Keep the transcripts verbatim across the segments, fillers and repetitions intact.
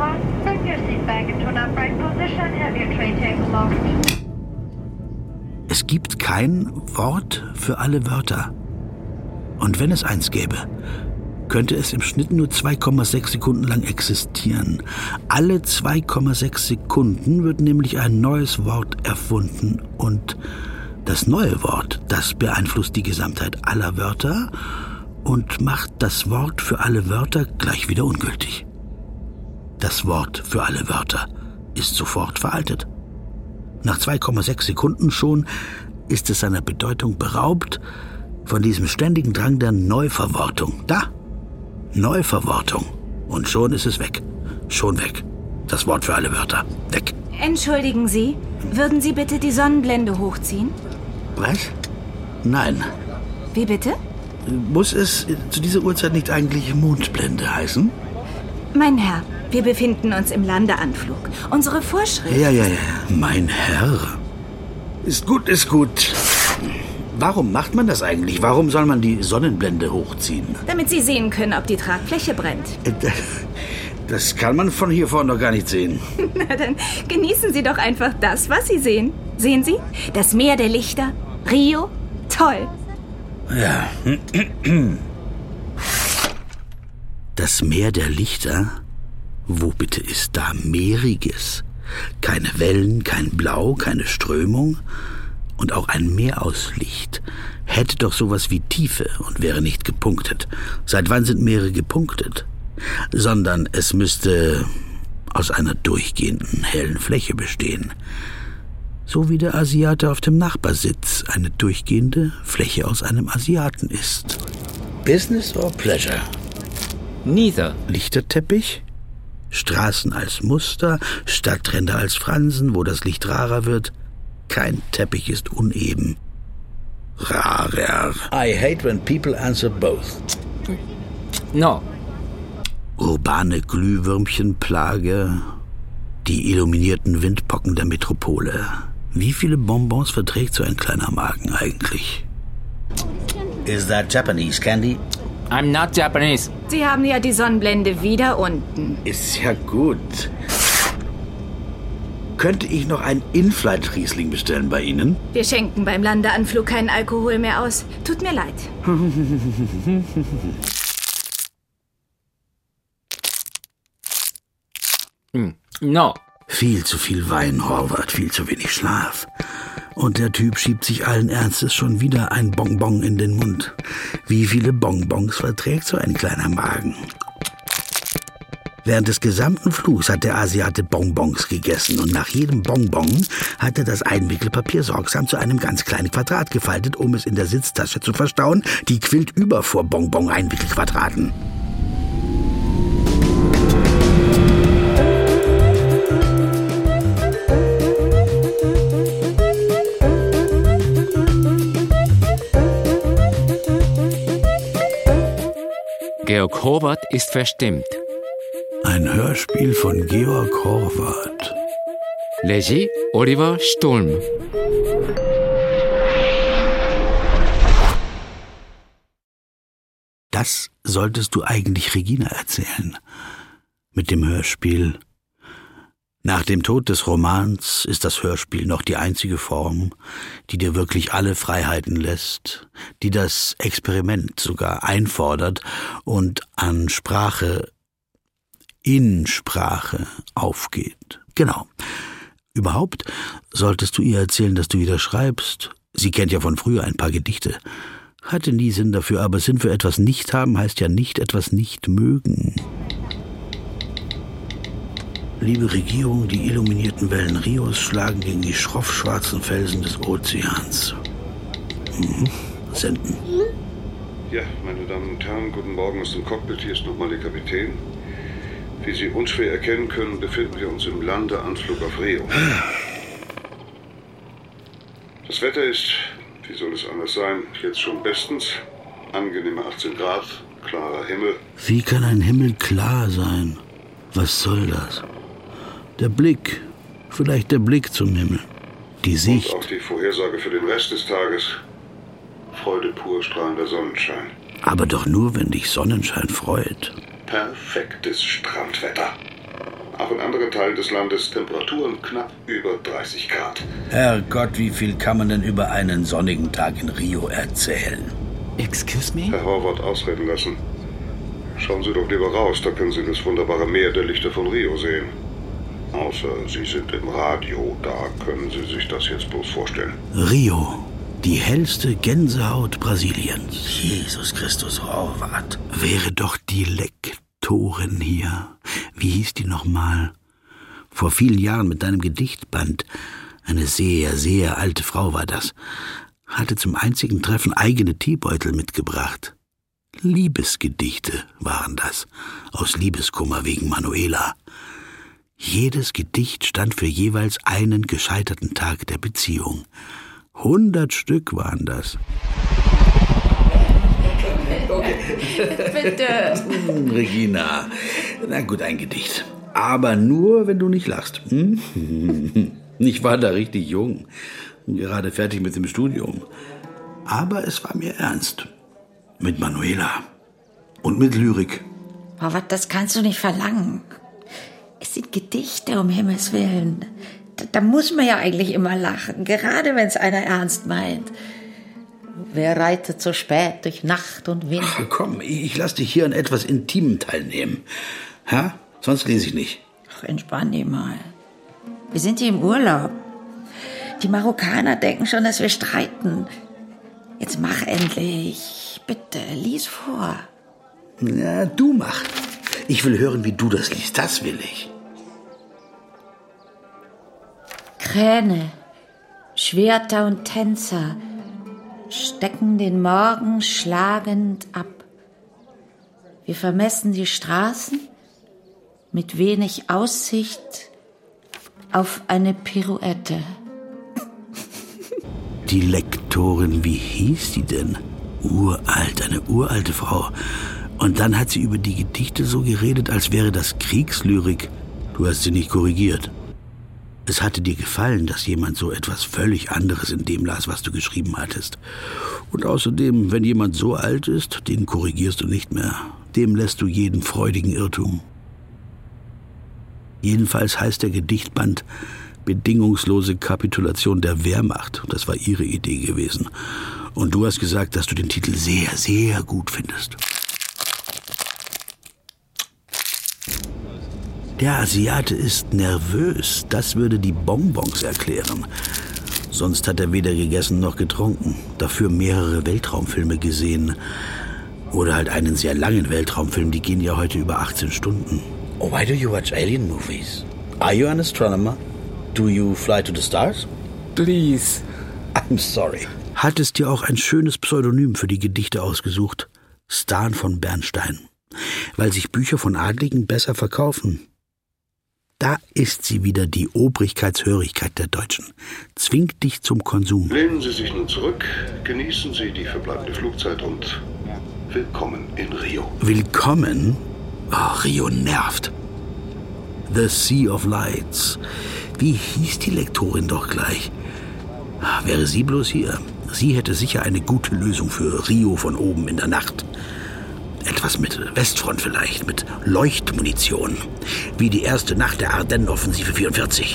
departs, bring your seat back into an upright position, have your tray table locked. Es gibt kein Wort für alle Wörter. Und wenn es eins gäbe, könnte es im Schnitt nur zwei Komma sechs Sekunden lang existieren. Alle zwei Komma sechs Sekunden wird nämlich ein neues Wort erfunden. Und das neue Wort, das beeinflusst die Gesamtheit aller Wörter und macht das Wort für alle Wörter gleich wieder ungültig. Das Wort für alle Wörter ist sofort veraltet. Nach zwei Komma sechs Sekunden schon ist es seiner Bedeutung beraubt von diesem ständigen Drang der Neuverwortung. Da, Neuverwortung. Und schon ist es weg. Schon weg. Das Wort für alle Wörter. Weg. Entschuldigen Sie, würden Sie bitte die Sonnenblende hochziehen? Was? Nein. Wie bitte? Muss es zu dieser Uhrzeit nicht eigentlich Mondblende heißen? Mein Herr, wir befinden uns im Landeanflug. Unsere Vorschrift... Ja, ja, ja. Mein Herr. Ist gut, ist gut. Warum macht man das eigentlich? Warum soll man die Sonnenblende hochziehen? Damit Sie sehen können, ob die Tragfläche brennt. Das kann man von hier vorne noch gar nicht sehen. Na dann genießen Sie doch einfach das, was Sie sehen. Sehen Sie? Das Meer der Lichter. Rio. Toll. Ja. Das Meer der Lichter? Wo bitte ist da Meeriges? Keine Wellen, kein Blau, keine Strömung und auch ein Meer aus Licht. Hätte doch sowas wie Tiefe und wäre nicht gepunktet. Seit wann sind Meere gepunktet? Sondern es müsste aus einer durchgehenden hellen Fläche bestehen. So wie der Asiate auf dem Nachbarsitz eine durchgehende Fläche aus einem Asiaten ist. Business or pleasure? Neither. Lichterteppich? Straßen als Muster, Stadtränder als Fransen, wo das Licht rarer wird. Kein Teppich ist uneben. Rarer. I hate when people answer both. No. Urbane Glühwürmchenplage. Die illuminierten Windpocken der Metropole. Wie viele Bonbons verträgt so ein kleiner Magen eigentlich? Is that Japanese candy? I'm not Japanese. Sie haben ja die Sonnenblende wieder unten. Ist ja gut. Könnte ich noch einen In-Flight-Riesling bestellen bei Ihnen? Wir schenken beim Landeanflug keinen Alkohol mehr aus. Tut mir leid. No. Viel zu viel Wein, Horvath, viel zu wenig Schlaf. Und der Typ schiebt sich allen Ernstes schon wieder ein Bonbon in den Mund. Wie viele Bonbons verträgt so ein kleiner Magen? Während des gesamten Flugs hat der Asiate Bonbons gegessen und nach jedem Bonbon hat er das Einwickelpapier sorgsam zu einem ganz kleinen Quadrat gefaltet, um es in der Sitztasche zu verstauen. Die quillt über vor Bonbon-Einwickelquadraten. Georg Horvath ist verstimmt. Ein Hörspiel von Georg Horvath. Regie Oliver Sturm. Das solltest du eigentlich Regina erzählen. Mit dem Hörspiel. Nach dem Tod des Romans ist das Hörspiel noch die einzige Form, die dir wirklich alle Freiheiten lässt, die das Experiment sogar einfordert und an Sprache, in Sprache aufgeht. Genau. Überhaupt solltest du ihr erzählen, dass du wieder schreibst. Sie kennt ja von früher ein paar Gedichte. Hatte nie Sinn dafür, aber Sinn für etwas nicht haben heißt ja nicht etwas nicht mögen. Liebe Regierung, die illuminierten Wellen Rios schlagen gegen die schroff schwarzen Felsen des Ozeans. Mhm. Senden. Ja, meine Damen und Herren, guten Morgen aus dem Cockpit. Hier ist nochmal der Kapitän. Wie Sie unschwer erkennen können, befinden wir uns im Landeanflug auf Rio. Das Wetter ist, wie soll es anders sein, jetzt schon bestens. Angenehme achtzehn Grad, klarer Himmel. Wie kann ein Himmel klar sein? Was soll das? Der Blick, vielleicht der Blick zum Himmel. Die Sicht. Und auch die Vorhersage für den Rest des Tages. Freude pur, strahlender Sonnenschein. Aber doch nur, wenn dich Sonnenschein freut. Perfektes Strandwetter. anderen Teilen des Landes Temperaturen knapp über dreißig Grad. Herrgott, wie viel kann man denn über einen sonnigen Tag in Rio erzählen? Excuse me? Herr Horvath, ausreden lassen. Schauen Sie doch lieber raus, da können Sie das wunderbare Meer der Lichter von Rio sehen. Außer Sie sind im Radio, da können Sie sich das jetzt bloß vorstellen. Rio, die hellste Gänsehaut Brasiliens. Jesus Christus, Horvath. Wäre doch die Lektorin hier. Wie hieß die nochmal? Vor vielen Jahren mit deinem Gedichtband. Eine sehr, sehr alte Frau war das. Hatte zum einzigen Treffen eigene Teebeutel mitgebracht. Liebesgedichte waren das. Aus Liebeskummer wegen Manuela. Jedes Gedicht stand für jeweils einen gescheiterten Tag der Beziehung. Hundert Stück waren das. Bitte. Hm, Regina, na gut, ein Gedicht. Aber nur, wenn du nicht lachst. Hm? Ich war da richtig jung, gerade fertig mit dem Studium. Aber es war mir ernst. Mit Manuela und mit Lyrik. Aber das kannst du nicht verlangen. Es sind Gedichte, um Himmels Willen. Da, da muss man ja eigentlich immer lachen, gerade wenn es einer ernst meint. Wer reitet so spät durch Nacht und Wind? Ach, komm, ich lass dich hier an etwas Intimem teilnehmen. Ha? Sonst lese ich nicht. Ach, entspann dich mal. Wir sind hier im Urlaub. Die Marokkaner denken schon, dass wir streiten. Jetzt mach endlich. Bitte, lies vor. Na, du mach. Ich will hören, wie du das liest. Das will ich. Kräne, Schwerter und Tänzer stecken den Morgen schlagend ab. Wir vermessen die Straßen mit wenig Aussicht auf eine Pirouette. Die Lektorin, wie hieß die denn? Uralt, eine uralte Frau. Und dann hat sie über die Gedichte so geredet, als wäre das Kriegslyrik. Du hast sie nicht korrigiert. Es hatte dir gefallen, dass jemand so etwas völlig anderes in dem las, was du geschrieben hattest. Und außerdem, wenn jemand so alt ist, den korrigierst du nicht mehr. Dem lässt du jeden freudigen Irrtum. Jedenfalls heißt der Gedichtband Bedingungslose Kapitulation der Wehrmacht. Das war ihre Idee gewesen. Und du hast gesagt, dass du den Titel sehr, sehr gut findest. Der Asiate ist nervös. Das würde die Bonbons erklären. Sonst hat er weder gegessen noch getrunken. Dafür mehrere Weltraumfilme gesehen. Oder halt einen sehr langen Weltraumfilm. Die gehen ja heute über achtzehn Stunden. Oh, why do you watch alien movies? Are you an astronomer? Do you fly to the stars? Please. I'm sorry. Hattest dir auch ein schönes Pseudonym für die Gedichte ausgesucht. Stan von Bernstein. Weil sich Bücher von Adligen besser verkaufen. Da ist sie wieder, die Obrigkeitshörigkeit der Deutschen. Zwingt dich zum Konsum. Lehnen Sie sich nun zurück, genießen Sie die verbleibende Flugzeit und willkommen in Rio. Willkommen? Oh, Rio nervt. The Sea of Lights. Wie hieß die Lektorin doch gleich? Wäre sie bloß hier. Sie hätte sicher eine gute Lösung für Rio von oben in der Nacht. Etwas mit Westfront vielleicht, mit Leuchtmunition. Wie die erste Nacht der Ardennen-Offensive vierundvierzig.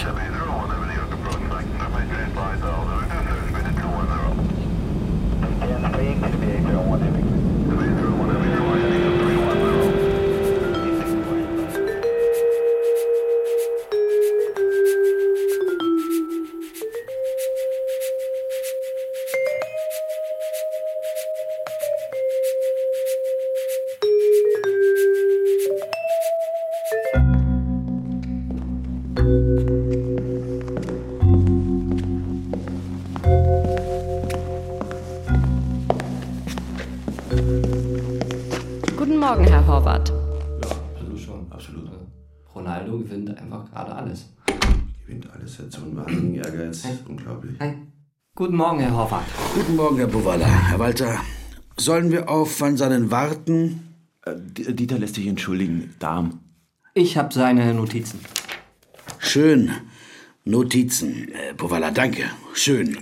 Guten Morgen, Herr Horvath. Ja, absolut schon, absolut. Ronaldo gewinnt einfach gerade alles. Gewinnt alles, er hat so einen wahnsinnigen Ehrgeiz. Hi. Unglaublich. Hi. Guten Morgen, Herr Horvath. Guten Morgen, Herr Bovalla. Herr Walter, sollen wir auf Van Sannen warten? Äh, Dieter lässt sich entschuldigen. Darm. Ich habe seine Notizen. Schön. Notizen. Äh, Bovalla, danke. Schön.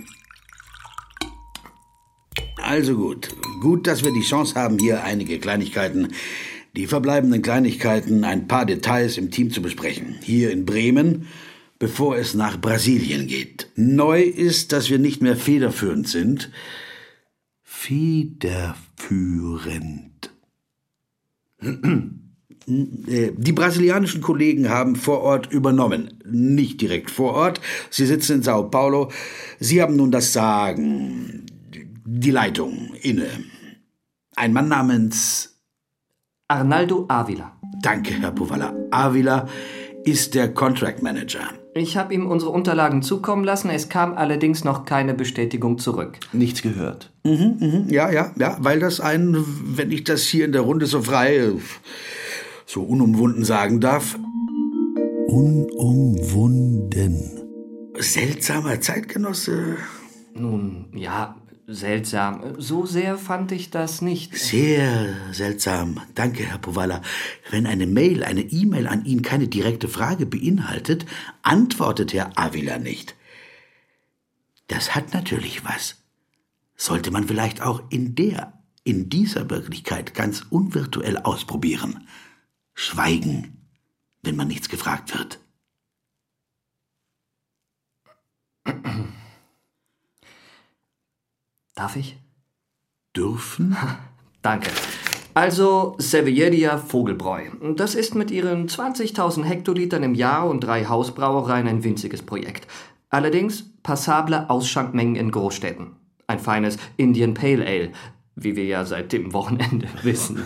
Also gut. Gut, dass wir die Chance haben, hier einige Kleinigkeiten, die verbleibenden Kleinigkeiten, ein paar Details im Team zu besprechen. Hier in Bremen, bevor es nach Brasilien geht. Neu ist, dass wir nicht mehr federführend sind. Federführend. Die brasilianischen Kollegen haben vor Ort übernommen. Nicht direkt vor Ort. Sie sitzen in Sao Paulo. Sie haben nun das Sagen, die Leitung inne. Ein Mann namens Arnaldo Avila. Danke, Herr Povalla. Avila ist der Contract Manager. Ich habe ihm unsere Unterlagen zukommen lassen. Es kam allerdings noch keine Bestätigung zurück. Nichts gehört. Mhm, mhm, ja, ja, ja, weil das ein, wenn ich das hier in der Runde so frei, so unumwunden sagen darf, unumwunden. Seltsamer Zeitgenosse. Nun, ja, seltsam. So sehr fand ich das nicht. Sehr seltsam. Danke, Herr Povalla. Wenn eine Mail, eine E-Mail an ihn keine direkte Frage beinhaltet, antwortet Herr Avila nicht. Das hat natürlich was. Sollte man vielleicht auch in der, in dieser Wirklichkeit ganz unvirtuell ausprobieren. Schweigen, wenn man nichts gefragt wird. Darf ich? Dürfen? Danke. Also Cervejeria Vogelbräu. Das ist mit ihren zwanzigtausend Hektolitern im Jahr und drei Hausbrauereien ein winziges Projekt. Allerdings passable Ausschankmengen in Großstädten. Ein feines Indian Pale Ale, wie wir ja seit dem Wochenende wissen.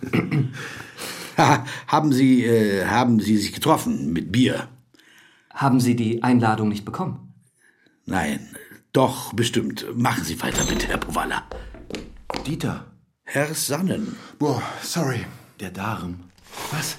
haben Sie, äh, haben Sie sich getroffen mit Bier? Haben Sie die Einladung nicht bekommen? Nein, doch, bestimmt. Machen Sie weiter bitte, Herr Povalla. Dieter. Herr Sannen. Boah, sorry. Der Darm. Was?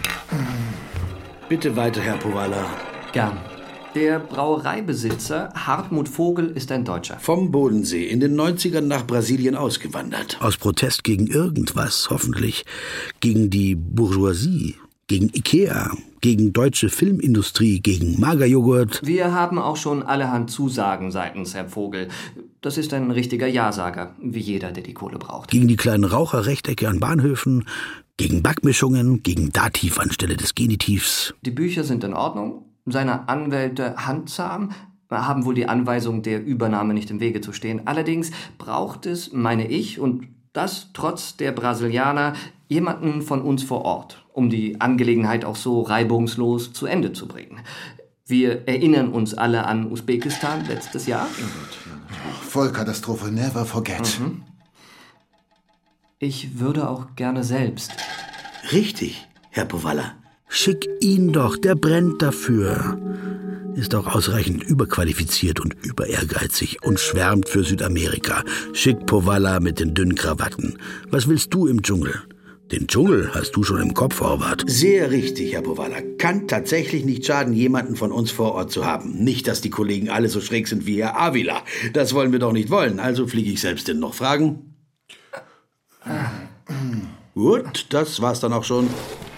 Bitte weiter, Herr Povalla. Gern. Der Brauereibesitzer Hartmut Vogel ist ein Deutscher. Vom Bodensee in den neunzigern nach Brasilien ausgewandert. Aus Protest gegen irgendwas, hoffentlich. Gegen die Bourgeoisie, gegen Ikea, gegen deutsche Filmindustrie, gegen Magerjoghurt. Wir haben auch schon allerhand Zusagen seitens Herrn Vogel. Das ist ein richtiger Ja-Sager, wie jeder, der die Kohle braucht. Gegen die kleinen Raucherrechtecke an Bahnhöfen, gegen Backmischungen, gegen Dativ anstelle des Genitivs. Die Bücher sind in Ordnung. Seine Anwälte handzahm, haben wohl die Anweisung, der Übernahme nicht im Wege zu stehen. Allerdings braucht es, meine ich, und das trotz der Brasilianer, jemanden von uns vor Ort, um die Angelegenheit auch so reibungslos zu Ende zu bringen. Wir erinnern uns alle an Usbekistan letztes Jahr. Vollkatastrophe, never forget. Mhm. Ich würde auch gerne selbst. Richtig, Herr Povalla. Schick ihn doch, der brennt dafür. Ist auch ausreichend überqualifiziert und überehrgeizig und schwärmt für Südamerika. Schick Povalla mit den dünnen Krawatten. Was willst du im Dschungel? Den Dschungel hast du schon im Kopf, Horvath. Sehr richtig, Herr Povalla. Kann tatsächlich nicht schaden, jemanden von uns vor Ort zu haben. Nicht, dass die Kollegen alle so schräg sind wie Herr Avila. Das wollen wir doch nicht wollen. Also fliege ich selbst hin. Noch Fragen? Gut, das war's dann auch schon.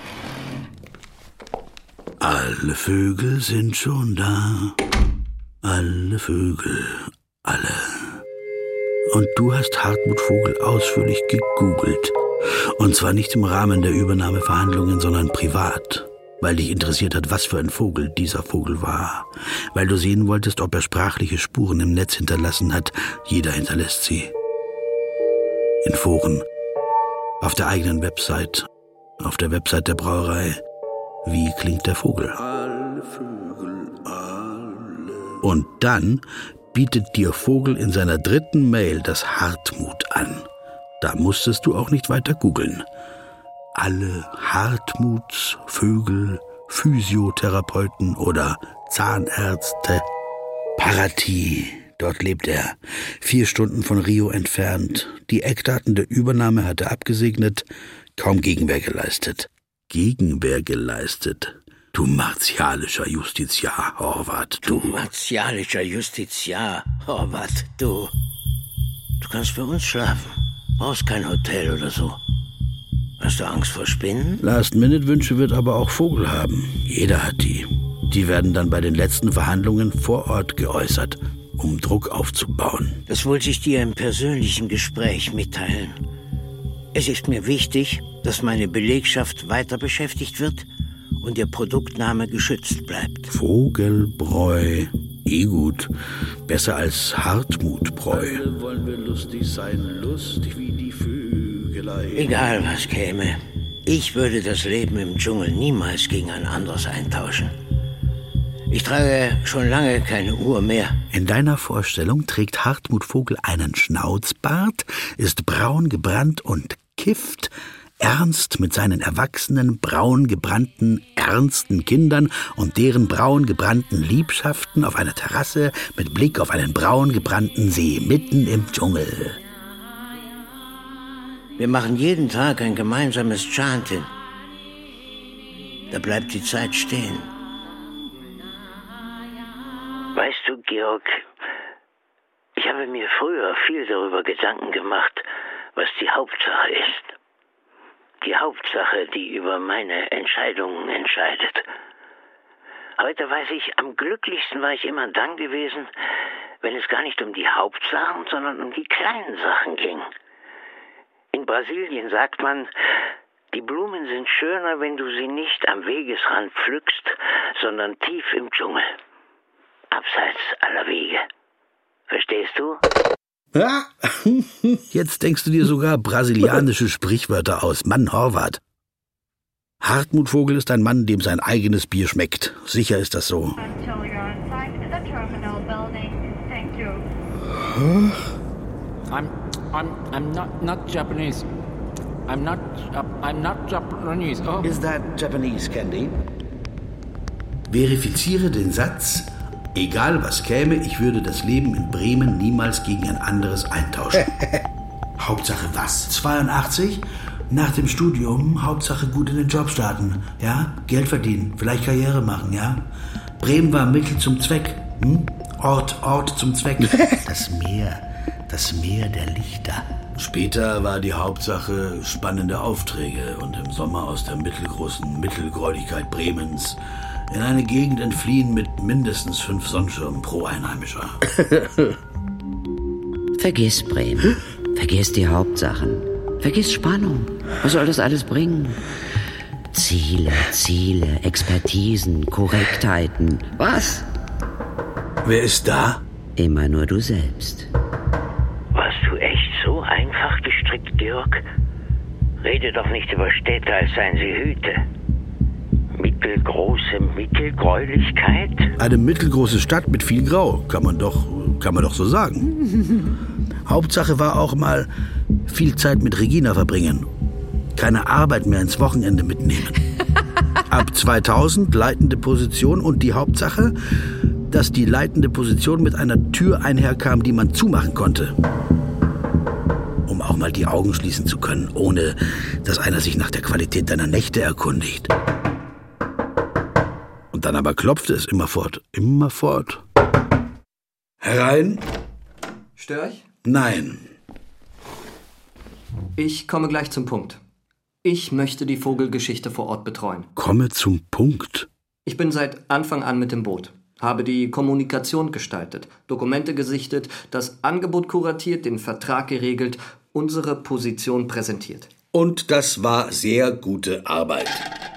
Alle Vögel sind schon da. Alle Vögel, alle. Und du hast Hartmut Vogel ausführlich gegoogelt. Und zwar nicht im Rahmen der Übernahmeverhandlungen, sondern privat. Weil dich interessiert hat, was für ein Vogel dieser Vogel war. Weil du sehen wolltest, ob er sprachliche Spuren im Netz hinterlassen hat. Jeder hinterlässt sie. In Foren. Auf der eigenen Website. Auf der Website der Brauerei. Wie klingt der Vogel? Alle Vögel, alle. Und dann bietet dir Vogel in seiner dritten Mail das Hartmut an. Da musstest du auch nicht weiter googeln. Alle Hartmuts, Vögel, Physiotherapeuten oder Zahnärzte. Paraty, dort lebt er. Vier Stunden von Rio entfernt. Die Eckdaten der Übernahme hat er abgesegnet, kaum Gegenwehr geleistet. Gegenwehr geleistet. Du martialischer Justiziar, Horvath, du. Du martialischer Justiziar, Horvath, du. Du kannst bei uns schlafen. Brauchst kein Hotel oder so. Hast du Angst vor Spinnen? Last-Minute-Wünsche wird aber auch Vogel haben. Jeder hat die. Die werden dann bei den letzten Verhandlungen vor Ort geäußert, um Druck aufzubauen. Das wollte ich dir im persönlichen Gespräch mitteilen. Es ist mir wichtig, dass meine Belegschaft weiter beschäftigt wird und ihr Produktname geschützt bleibt. Vogelbräu. Eh gut. Besser als Hartmutbräu. Alle wollen wir lustig sein, lustig wie die Vögelein. Egal was käme, ich würde das Leben im Dschungel niemals gegen ein anderes eintauschen. Ich trage schon lange keine Uhr mehr. In deiner Vorstellung trägt Hartmut Vogel einen Schnauzbart, ist braun gebrannt und kifft, ernst mit seinen erwachsenen, braun gebrannten, ernsten Kindern und deren braun gebrannten Liebschaften auf einer Terrasse mit Blick auf einen braun gebrannten See mitten im Dschungel. Wir machen jeden Tag ein gemeinsames Chanting. Da bleibt die Zeit stehen. Weißt du, Georg, ich habe mir früher viel darüber Gedanken gemacht, was die Hauptsache ist. Die Hauptsache, die über meine Entscheidungen entscheidet. Heute weiß ich, am glücklichsten war ich immer dann gewesen, wenn es gar nicht um die Hauptsachen, sondern um die kleinen Sachen ging. In Brasilien sagt man, die Blumen sind schöner, wenn du sie nicht am Wegesrand pflückst, sondern tief im Dschungel. Abseits aller Wege. Verstehst du? Ja. Jetzt denkst du dir sogar brasilianische Sprichwörter aus. Mann, Horvath. Hartmut Vogel ist ein Mann, dem sein eigenes Bier schmeckt. Sicher ist das so. I'm, I'm, I'm not, not Japanese. I'm not, I'm not Japanese. Oh. Is that Japanese candy? Verifiziere den Satz: Egal was käme, ich würde das Leben in Bremen niemals gegen ein anderes eintauschen. Hauptsache was? zweiundachtzig? Nach dem Studium, Hauptsache gut in den Job starten. Ja? Geld verdienen, vielleicht Karriere machen, ja? Bremen war Mittel zum Zweck. Hm? Ort, Ort zum Zweck. Das Meer, das Meer der Lichter. Später war die Hauptsache spannende Aufträge und im Sommer aus der mittelgroßen Mittelgräuligkeit Bremens in eine Gegend entfliehen mit mindestens fünf Sonnenschirmen pro Einheimischer. Vergiss Bremen. Vergiss die Hauptsachen. Vergiss Spannung. Was soll das alles bringen? Ziele, Ziele, Expertisen, Korrektheiten. Was? Wer ist da? Immer nur du selbst. Warst du echt so einfach gestrickt, Georg? Rede doch nicht über Städte, als seien sie Hüte. Mittelgroße Mittelgräulichkeit? Eine mittelgroße Stadt mit viel Grau, kann man doch, kann man doch so sagen. Hauptsache war auch mal viel Zeit mit Regina verbringen. Keine Arbeit mehr ins Wochenende mitnehmen. Ab zweitausend leitende Position und die Hauptsache, dass die leitende Position mit einer Tür einherkam, die man zumachen konnte. Um auch mal die Augen schließen zu können, ohne dass einer sich nach der Qualität deiner Nächte erkundigt. Und dann aber klopfte es immerfort, immerfort. Herein? Stör ich? Nein. Ich komme gleich zum Punkt. Ich möchte die Vogelgeschichte vor Ort betreuen. Komme zum Punkt. Ich bin seit Anfang an mit dem Boot. Habe die Kommunikation gestaltet, Dokumente gesichtet, das Angebot kuratiert, den Vertrag geregelt, unsere Position präsentiert. Und das war sehr gute Arbeit.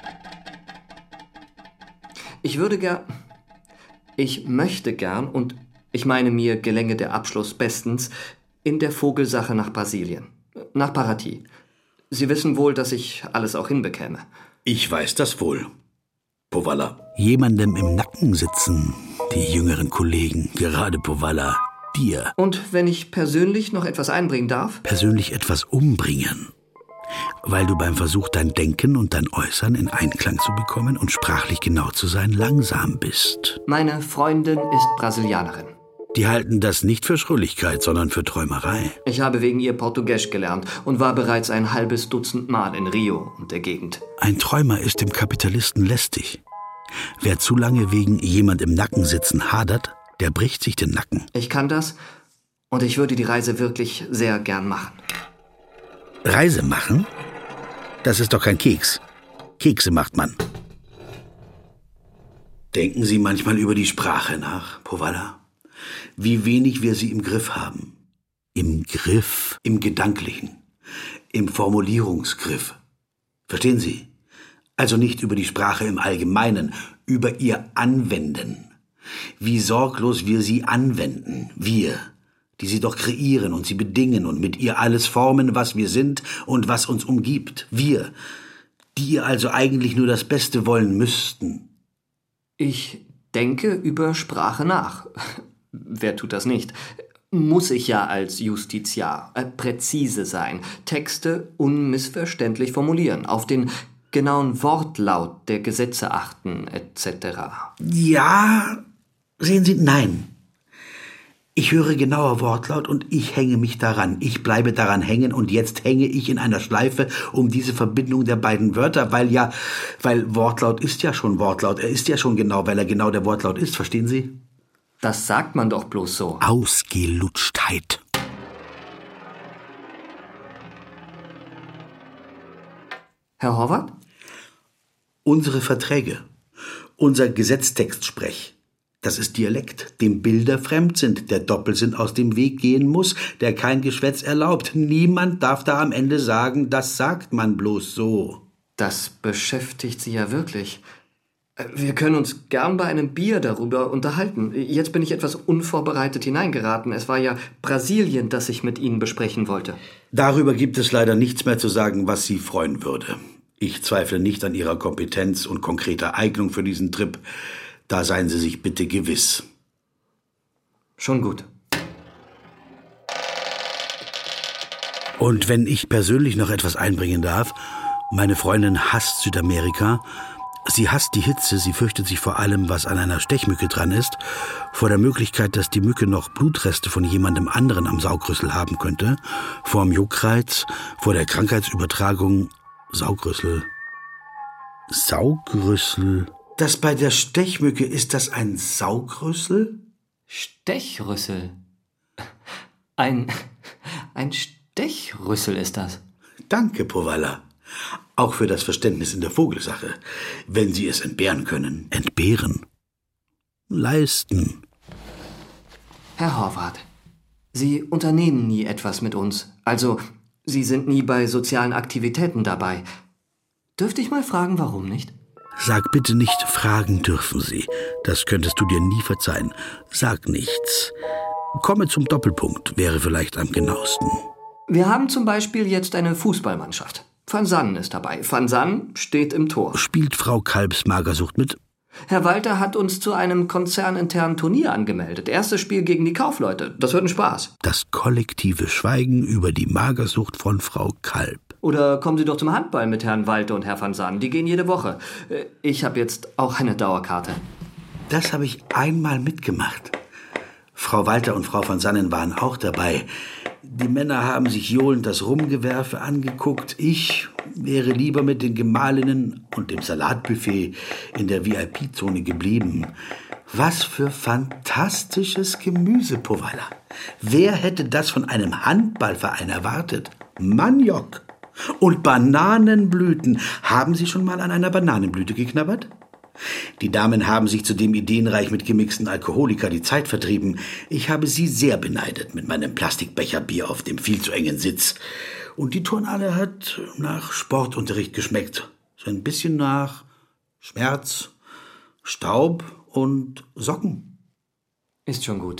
Ich würde gern... Ich möchte gern, und ich meine, mir gelänge der Abschluss bestens, in der Vogelsache nach Brasilien. Nach Paraty. Sie wissen wohl, dass ich alles auch hinbekäme. Ich weiß das wohl. Powalla. Jemandem im Nacken sitzen, die jüngeren Kollegen, gerade Powalla, dir. Und wenn ich persönlich noch etwas einbringen darf? Persönlich etwas umbringen. Weil du beim Versuch, dein Denken und dein Äußern in Einklang zu bekommen und sprachlich genau zu sein, langsam bist. Meine Freundin ist Brasilianerin. Die halten das nicht für Schrulligkeit, sondern für Träumerei. Ich habe wegen ihr Portugiesisch gelernt und war bereits ein halbes Dutzend Mal in Rio und der Gegend. Ein Träumer ist dem Kapitalisten lästig. Wer zu lange wegen jemand im Nacken sitzen hadert, der bricht sich den Nacken. Ich kann das und ich würde die Reise wirklich sehr gern machen. Reise machen? Das ist doch kein Keks. Kekse macht man. Denken Sie manchmal über die Sprache nach, Powalla? Wie wenig wir sie im Griff haben. Im Griff, im Gedanklichen, im Formulierungsgriff. Verstehen Sie? Also nicht über die Sprache im Allgemeinen, über ihr Anwenden. Wie sorglos wir sie anwenden, wir, die sie doch kreieren und sie bedingen und mit ihr alles formen, was wir sind und was uns umgibt. Wir, die ihr also eigentlich nur das Beste wollen müssten. Ich denke über Sprache nach. Wer tut das nicht? Muss ich ja als Justiziar äh, präzise sein, Texte unmissverständlich formulieren, auf den genauen Wortlaut der Gesetze achten, et cetera. Ja, sehen Sie, nein. Ich höre genauer Wortlaut und ich hänge mich daran. Ich bleibe daran hängen und jetzt hänge ich in einer Schleife um diese Verbindung der beiden Wörter, weil ja, weil Wortlaut ist ja schon Wortlaut. Er ist ja schon genau, weil er genau der Wortlaut ist, verstehen Sie? Das sagt man doch bloß so. Ausgelutschtheit. Herr Horvath? Unsere Verträge, unser Gesetztextsprech, das ist Dialekt, dem Bilder fremd sind, der Doppelsinn aus dem Weg gehen muss, der kein Geschwätz erlaubt. Niemand darf da am Ende sagen, das sagt man bloß so. Das beschäftigt Sie ja wirklich. Wir können uns gern bei einem Bier darüber unterhalten. Jetzt bin ich etwas unvorbereitet hineingeraten. Es war ja Brasilien, das ich mit Ihnen besprechen wollte. Darüber gibt es leider nichts mehr zu sagen, was Sie freuen würde. Ich zweifle nicht an Ihrer Kompetenz und konkreter Eignung für diesen Trip. Da seien Sie sich bitte gewiss. Schon gut. Und wenn ich persönlich noch etwas einbringen darf, meine Freundin hasst Südamerika. Sie hasst die Hitze, sie fürchtet sich vor allem, was an einer Stechmücke dran ist, vor der Möglichkeit, dass die Mücke noch Blutreste von jemandem anderen am Saugrüssel haben könnte, vor dem Juckreiz, vor der Krankheitsübertragung. Saugrüssel. Saugrüssel. Das bei der Stechmücke, ist das ein Saugrüssel? Stechrüssel? Ein, ein Stechrüssel ist das. Danke, Powalla. Auch für das Verständnis in der Vogelsache. Wenn Sie es entbehren können. Entbehren. Leisten. Herr Horvath, Sie unternehmen nie etwas mit uns. Also, Sie sind nie bei sozialen Aktivitäten dabei. Dürfte ich mal fragen, warum nicht? Sag bitte nicht, fragen dürfen Sie. Das könntest du dir nie verzeihen. Sag nichts. Komme zum Doppelpunkt, wäre vielleicht am genauesten. Wir haben zum Beispiel jetzt eine Fußballmannschaft. Van Sannen ist dabei. Van Sannen steht im Tor. Spielt Frau Kalbs Magersucht mit? Herr Walter hat uns zu einem konzerninternen Turnier angemeldet. Erstes Spiel gegen die Kaufleute. Das wird ein Spaß. Das kollektive Schweigen über die Magersucht von Frau Kalb. Oder kommen Sie doch zum Handball mit Herrn Walter und Herr Van Sannen. Die gehen jede Woche. Ich habe jetzt auch eine Dauerkarte. Das habe ich einmal mitgemacht. Frau Walter und Frau Van Sannen waren auch dabei. Die Männer haben sich johlend das Rumgewerfe angeguckt. Ich wäre lieber mit den Gemahlinnen und dem Salatbuffet in der V I P-Zone geblieben. Was für fantastisches Gemüse, Powalla. Wer hätte das von einem Handballverein erwartet? Maniok und Bananenblüten. Haben Sie schon mal an einer Bananenblüte geknabbert? Die Damen haben sich zudem ideenreich mit gemixten Alkoholika die Zeit vertrieben. Ich habe sie sehr beneidet mit meinem Plastikbecherbier auf dem viel zu engen Sitz. Und die Turnhalle hat nach Sportunterricht geschmeckt. So ein bisschen nach Schmerz, Staub und Socken. Ist schon gut.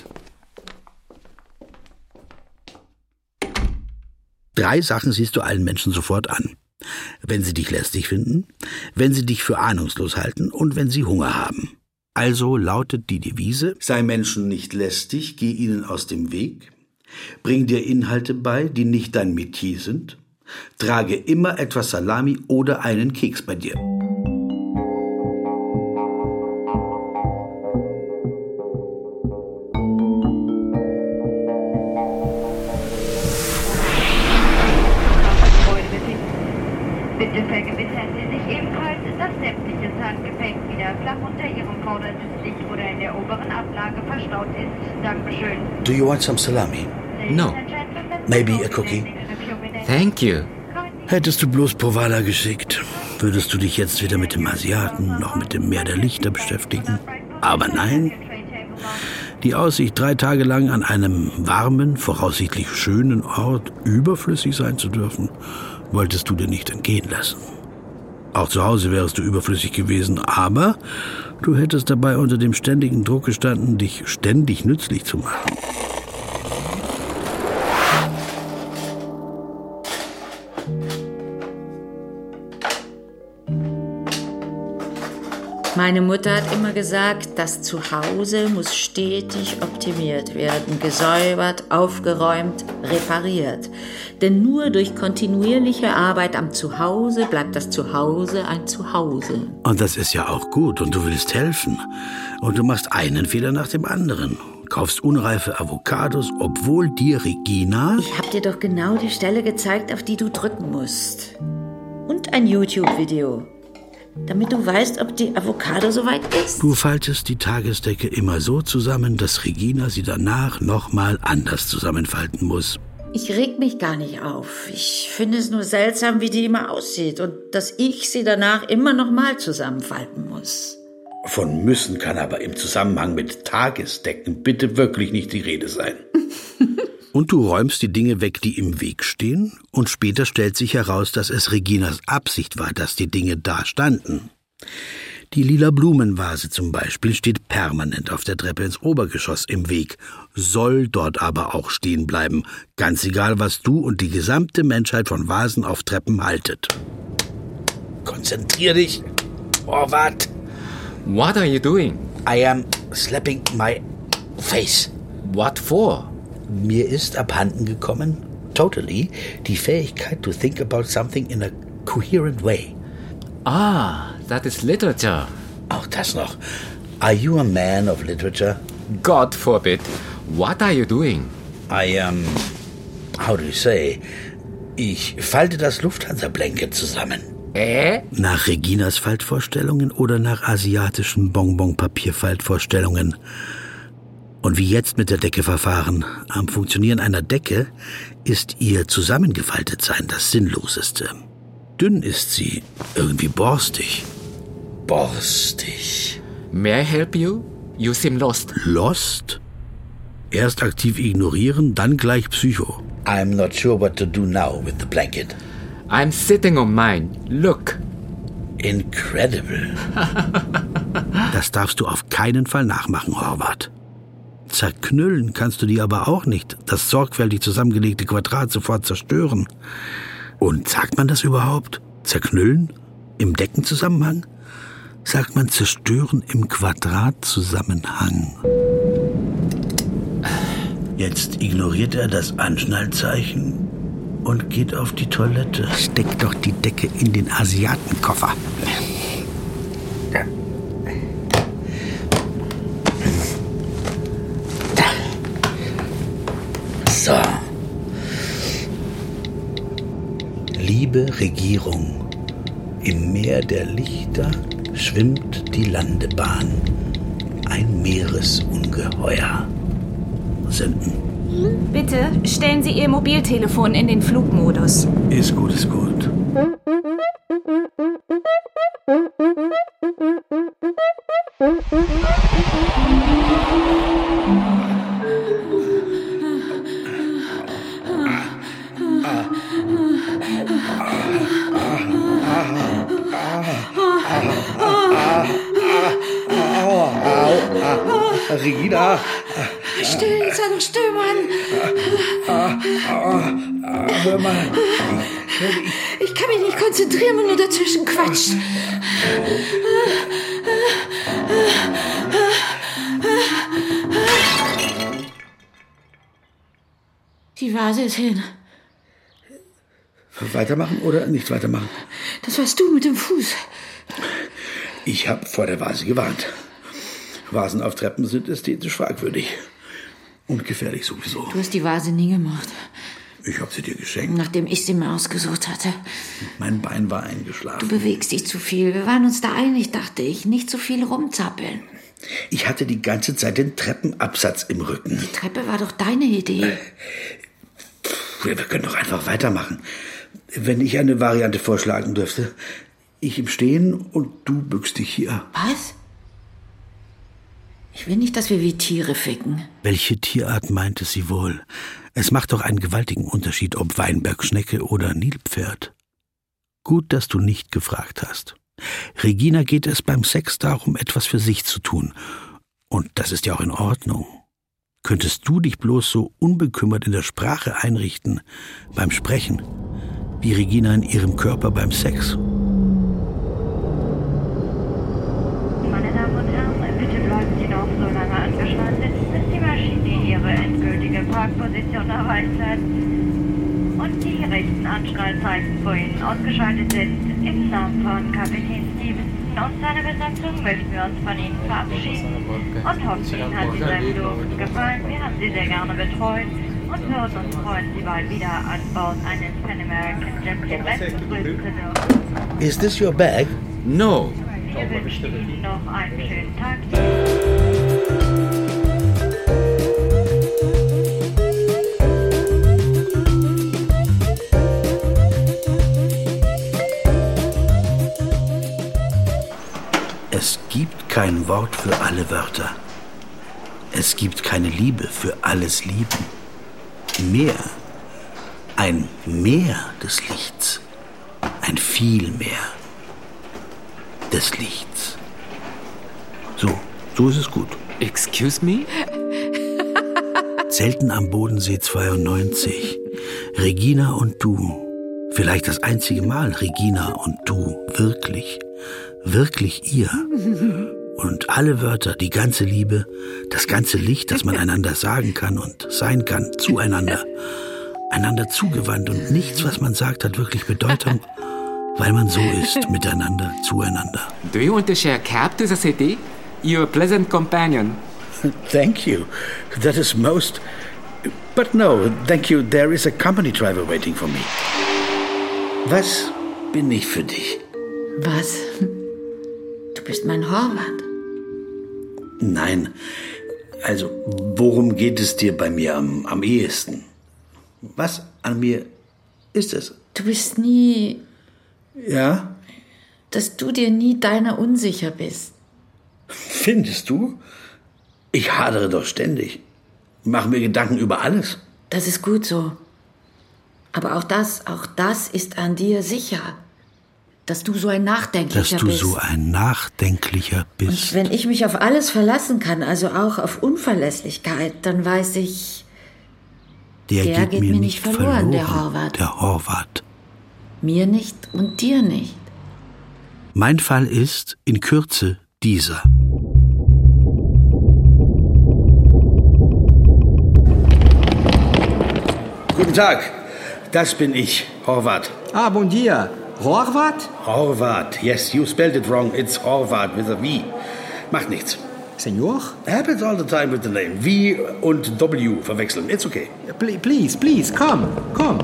Drei Sachen siehst du allen Menschen sofort an. Wenn sie dich lästig finden, wenn sie dich für ahnungslos halten und wenn sie Hunger haben. Also lautet die Devise: Sei Menschen nicht lästig, geh ihnen aus dem Weg, bring dir Inhalte bei, die nicht dein Metier sind, trage immer etwas Salami oder einen Keks bei dir. Bitte vergewissern Sie sich ebenfalls, dass sämtliches Handgepäck wieder flach unter Ihrem Vordersitz oder in der oberen Ablage verstaut ist. Dankeschön. Do you want some salami? No. Maybe a cookie? Thank you. Hättest du bloß Powalla geschickt, würdest du dich jetzt weder mit dem Asiaten noch mit dem Meer der Lichter beschäftigen. Aber nein, die Aussicht, drei Tage lang an einem warmen, voraussichtlich schönen Ort überflüssig sein zu dürfen, wolltest du dir nicht entgehen lassen. Auch zu Hause wärst du überflüssig gewesen, aber du hättest dabei unter dem ständigen Druck gestanden, dich ständig nützlich zu machen. Meine Mutter hat immer gesagt, das Zuhause muss stetig optimiert werden, gesäubert, aufgeräumt, repariert. Denn nur durch kontinuierliche Arbeit am Zuhause bleibt das Zuhause ein Zuhause. Und das ist ja auch gut und du willst helfen. Und du machst einen Fehler nach dem anderen. Kaufst unreife Avocados, obwohl dir Regina... Ich hab dir doch genau die Stelle gezeigt, auf die du drücken musst. Und ein YouTube-Video. Damit du weißt, ob die Avocado soweit ist. Du faltest die Tagesdecke immer so zusammen, dass Regina sie danach nochmal anders zusammenfalten muss. Ich reg mich gar nicht auf. Ich finde es nur seltsam, wie die immer aussieht und dass ich sie danach immer nochmal zusammenfalten muss. Von müssen kann aber im Zusammenhang mit Tagesdecken bitte wirklich nicht die Rede sein. Und du räumst die Dinge weg, die im Weg stehen, und später stellt sich heraus, dass es Reginas Absicht war, dass die Dinge da standen. Die lila Blumenvase zum Beispiel steht permanent auf der Treppe ins Obergeschoss im Weg, soll dort aber auch stehen bleiben, ganz egal, was du und die gesamte Menschheit von Vasen auf Treppen haltet. Konzentrier dich, Horvath. What are you doing? I am slapping my face. What for? Mir ist abhanden gekommen, totally, die Fähigkeit to think about something in a coherent way. Ah, that is literature. Auch das noch. Are you a man of literature? God forbid. What are you doing? I am, how do you say, ich falte das Lufthansa-Blanket zusammen. Äh? Nach Reginas Faltvorstellungen oder nach asiatischen Bonbon-Papierfaltvorstellungen? Und wie jetzt mit der Decke verfahren? Am Funktionieren einer Decke ist ihr Zusammengefaltetsein das Sinnloseste. Dünn ist sie, irgendwie borstig. Borstig. May I help you? You seem lost. Lost? Erst aktiv ignorieren, dann gleich Psycho. I'm not sure what to do now with the blanket. I'm sitting on mine. Look. Incredible. Das darfst du auf keinen Fall nachmachen, Horvath. Zerknüllen kannst du die aber auch nicht, das sorgfältig zusammengelegte Quadrat sofort zerstören. Und sagt man das überhaupt? Zerknüllen? Im Deckenzusammenhang? Sagt man zerstören im Quadratzusammenhang. Jetzt ignoriert er das Anschnallzeichen und geht auf die Toilette. Steck doch die Decke in den Asiatenkoffer. So. Liebe Regierung, im Meer der Lichter schwimmt die Landebahn. Ein Meeresungeheuer. Senden. Bitte stellen Sie Ihr Mobiltelefon in den Flugmodus. Ist gut, ist gut. Regina! Still, sei still, Mann! Ah, ah, ah, hör mal. Ich kann mich nicht konzentrieren, wenn du dazwischen quatscht. Die Vase ist hin. Weitermachen oder nicht weitermachen? Das warst du mit dem Fuß. Ich habe vor der Vase gewarnt. Vasen auf Treppen sind ästhetisch fragwürdig. Und gefährlich sowieso. Du hast die Vase nie gemacht. Ich habe sie dir geschenkt. Nachdem ich sie mir ausgesucht hatte. Mein Bein war eingeschlafen. Du bewegst dich zu viel. Wir waren uns da einig, dachte ich. Nicht zu viel rumzappeln. Ich hatte die ganze Zeit den Treppenabsatz im Rücken. Die Treppe war doch deine Idee. Wir können doch einfach weitermachen. Wenn ich eine Variante vorschlagen dürfte. Ich im Stehen und du bückst dich hier. Was? Ich will nicht, dass wir wie Tiere ficken. Welche Tierart meinte sie wohl? Es macht doch einen gewaltigen Unterschied, ob Weinbergschnecke oder Nilpferd. Gut, dass du nicht gefragt hast. Regina geht es beim Sex darum, etwas für sich zu tun. Und das ist ja auch in Ordnung. Könntest du dich bloß so unbekümmert in der Sprache einrichten, beim Sprechen, wie Regina in ihrem Körper beim Sex? Meine Damen und Herren, bitte bleiben Sie noch so lange angeschnallt sitzen, bis die Maschine ihre endgültige Parkposition erreicht hat und die rechten Anschnallzeichen vor Ihnen ausgeschaltet sind. Im Namen von Kapitän Stevenson und seiner Besatzung möchten wir uns von Ihnen verabschieden und hoffen, Ihnen hat dieser Flug gefallen. Wir haben Sie sehr gerne betreut und würden uns freuen, Sie bald wieder an Bord eines Pan American Jet begrüßen zu dürfen. Is this your bag? No. Wir wünschen Ihnen noch einen schönen Tag. Es gibt kein Wort für alle Wörter. Es gibt keine Liebe für alles Lieben. Meer, ein Meer des Lichts, ein viel mehr des Lichts. So, so ist es gut. Excuse me? Zelten am Bodensee zweiundneunzig. Regina und du. Vielleicht das einzige Mal Regina und du. Wirklich. Wirklich ihr. Und alle Wörter, die ganze Liebe, das ganze Licht, das man einander sagen kann und sein kann, zueinander. Einander zugewandt und nichts, was man sagt, hat wirklich Bedeutung, weil man so ist, miteinander, zueinander. Do you want to share a cab to the city? You're a pleasant companion. Thank you. That is most... But no, thank you. There is a company driver waiting for me. Was bin ich für dich? Was? Du bist mein Horvath. Nein, also worum geht es dir bei mir am, am ehesten? Was an mir ist es? Du bist nie... Ja? Dass du dir nie deiner unsicher bist. Findest du? Ich hadere doch ständig. Mache mir Gedanken über alles. Das ist gut so. Aber auch das, auch das ist an dir sicher. Dass du so ein Nachdenklicher bist. Dass du bist. so ein Nachdenklicher bist. Und wenn ich mich auf alles verlassen kann, also auch auf Unverlässlichkeit, dann weiß ich, der, der geht, geht mir mir nicht nicht verloren, verloren, der Horvath. Der Horvath. Mir nicht und dir nicht. Mein Fall ist in Kürze dieser. Guten Tag, das bin ich, Horvath. Ah, bom dia. Horvath? Horvath, yes, you spelled it wrong. It's Horvath with a V. Macht nichts. Senor? Happens all the time with the name. V und W verwechseln. It's okay. Please, please, come, come.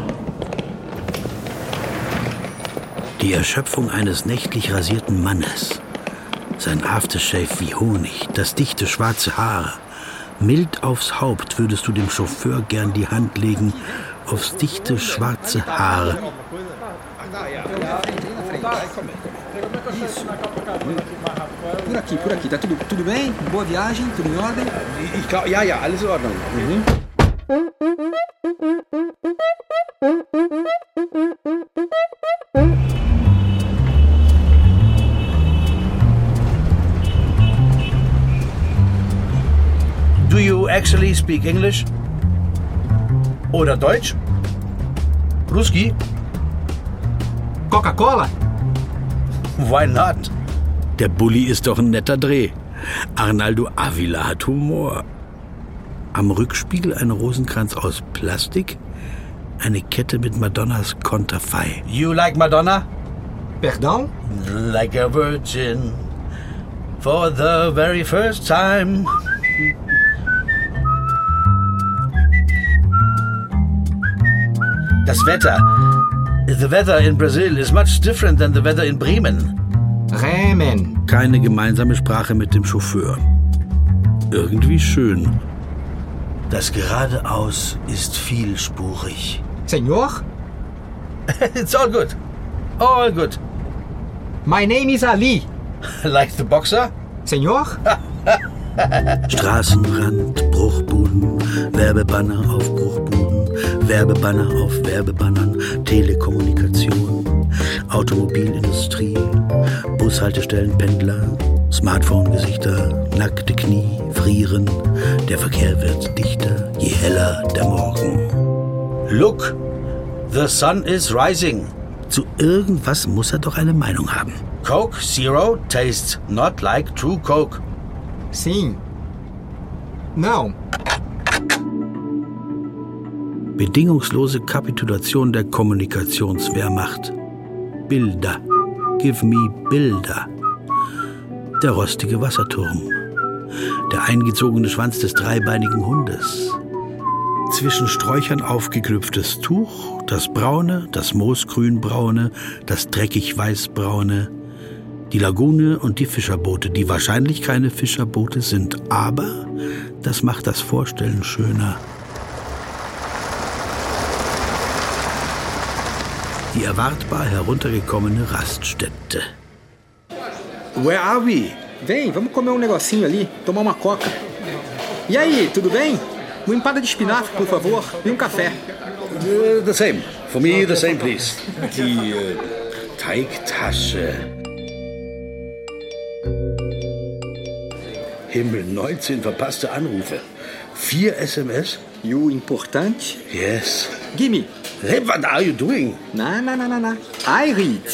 Die Erschöpfung eines nächtlich rasierten Mannes. Sein Aftershave wie Honig, das dichte schwarze Haar. Mild aufs Haupt würdest du dem Chauffeur gern die Hand legen, aufs dichte schwarze Haar. Por aqui, por aqui. Tá tudo, tudo bem? Boa viagem? Tudo em ordem? Ich glaub, ja, ja, alles in Ordnung. Mhm. Do you actually speak English? Oder Deutsch? Ruski? Coca-Cola? Why not? Der Bulli ist doch ein netter Dreh. Arnaldo Avila hat Humor. Am Rückspiegel ein Rosenkranz aus Plastik, eine Kette mit Madonnas Konterfei. You like Madonna? Pardon? Like a virgin for the very first time. Das Wetter. The weather in Brazil is much different than the weather in Bremen. Bremen. Keine gemeinsame Sprache mit dem Chauffeur. Irgendwie schön. Das Geradeaus ist vielspurig. Senor? It's all good. All good. My name is Ali. Like the boxer? Senor? Straßenrand, Bruchbuden, Werbebanner auf Bruchbuden, Werbebanner auf Werbebannern, Telekommunikation. Automobilindustrie, Bushaltestellen, Pendler, Smartphone-Gesichter, nackte Knie, frieren. Der Verkehr wird dichter, je heller der Morgen. Look, the sun is rising. Zu irgendwas muss er doch eine Meinung haben. Coke Zero tastes not like true Coke. Sim. Não. Bedingungslose Kapitulation der Kommunikationswehrmacht. Bilder. Give me Bilder. Der rostige Wasserturm. Der eingezogene Schwanz des dreibeinigen Hundes. Zwischen Sträuchern aufgeknüpftes Tuch, das braune, das moosgrünbraune, das dreckig weißbraune, die Lagune und die Fischerboote, die wahrscheinlich keine Fischerboote sind, aber das macht das Vorstellen schöner. Die erwartbar heruntergekommene Raststätte. Where are we? Vem, vamos comer um negocinho ali, tomar uma coca. E aí, tudo bem? Uma empada de espinafre, por favor, e um café. Uh, the same. For me, the same, please. Die uh, Teigtasche. Himmel, neunzehn verpasste Anrufe. Vier S M S? You important? Yes. Gimme. Hey, what are you doing? Na, na, na, na, na. I read.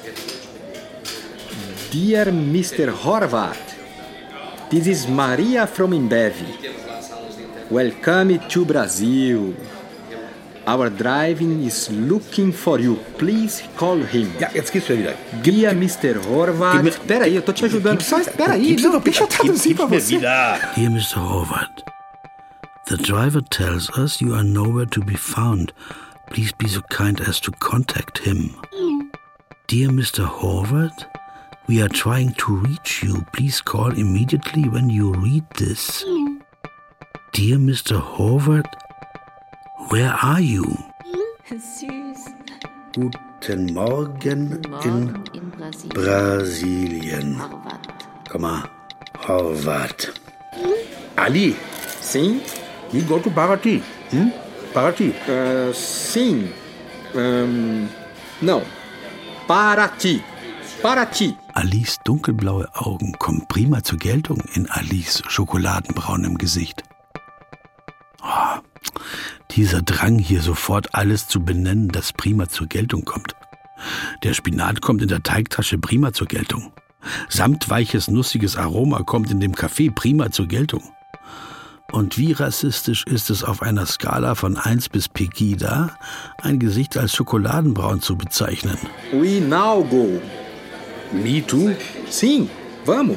Dear Mister Horvath, this is Maria from Imbev. Welcome to Brazil. Our driving is looking for you. Please call him. Ja, jetzt geht's mir wieder. Dear Mister Horvath. Espera aí, eu tô te ajudando. Só espera aí, não, deixa eu traduzir pra você. Dear Mister Horvath, the driver tells us you are nowhere to be found. Please be so kind as to contact him. Dear Mister Horvath, we are trying to reach you. Please call immediately when you read this. Dear Mister Horvath, where are you? Süß. Guten Morgen, Morgen in, in Brasilien. Brasilien. Horvath. Komm mal, Horvath. Ali. Sim? We go to Paraty. Hm? Paraty. Uh, sim. Um, não. Paraty. Paraty. Alis dunkelblaue Augen kommen prima zur Geltung in Alis schokoladenbraunem Gesicht. Oh, dieser Drang, hier sofort alles zu benennen, das prima zur Geltung kommt. Der Spinat kommt in der Teigtasche prima zur Geltung. Samtweiches, nussiges Aroma kommt in dem Kaffee prima zur Geltung. Und wie rassistisch ist es auf einer Skala von eins bis Pegida, ein Gesicht als schokoladenbraun zu bezeichnen? We now go. Me too? Sim, vamos.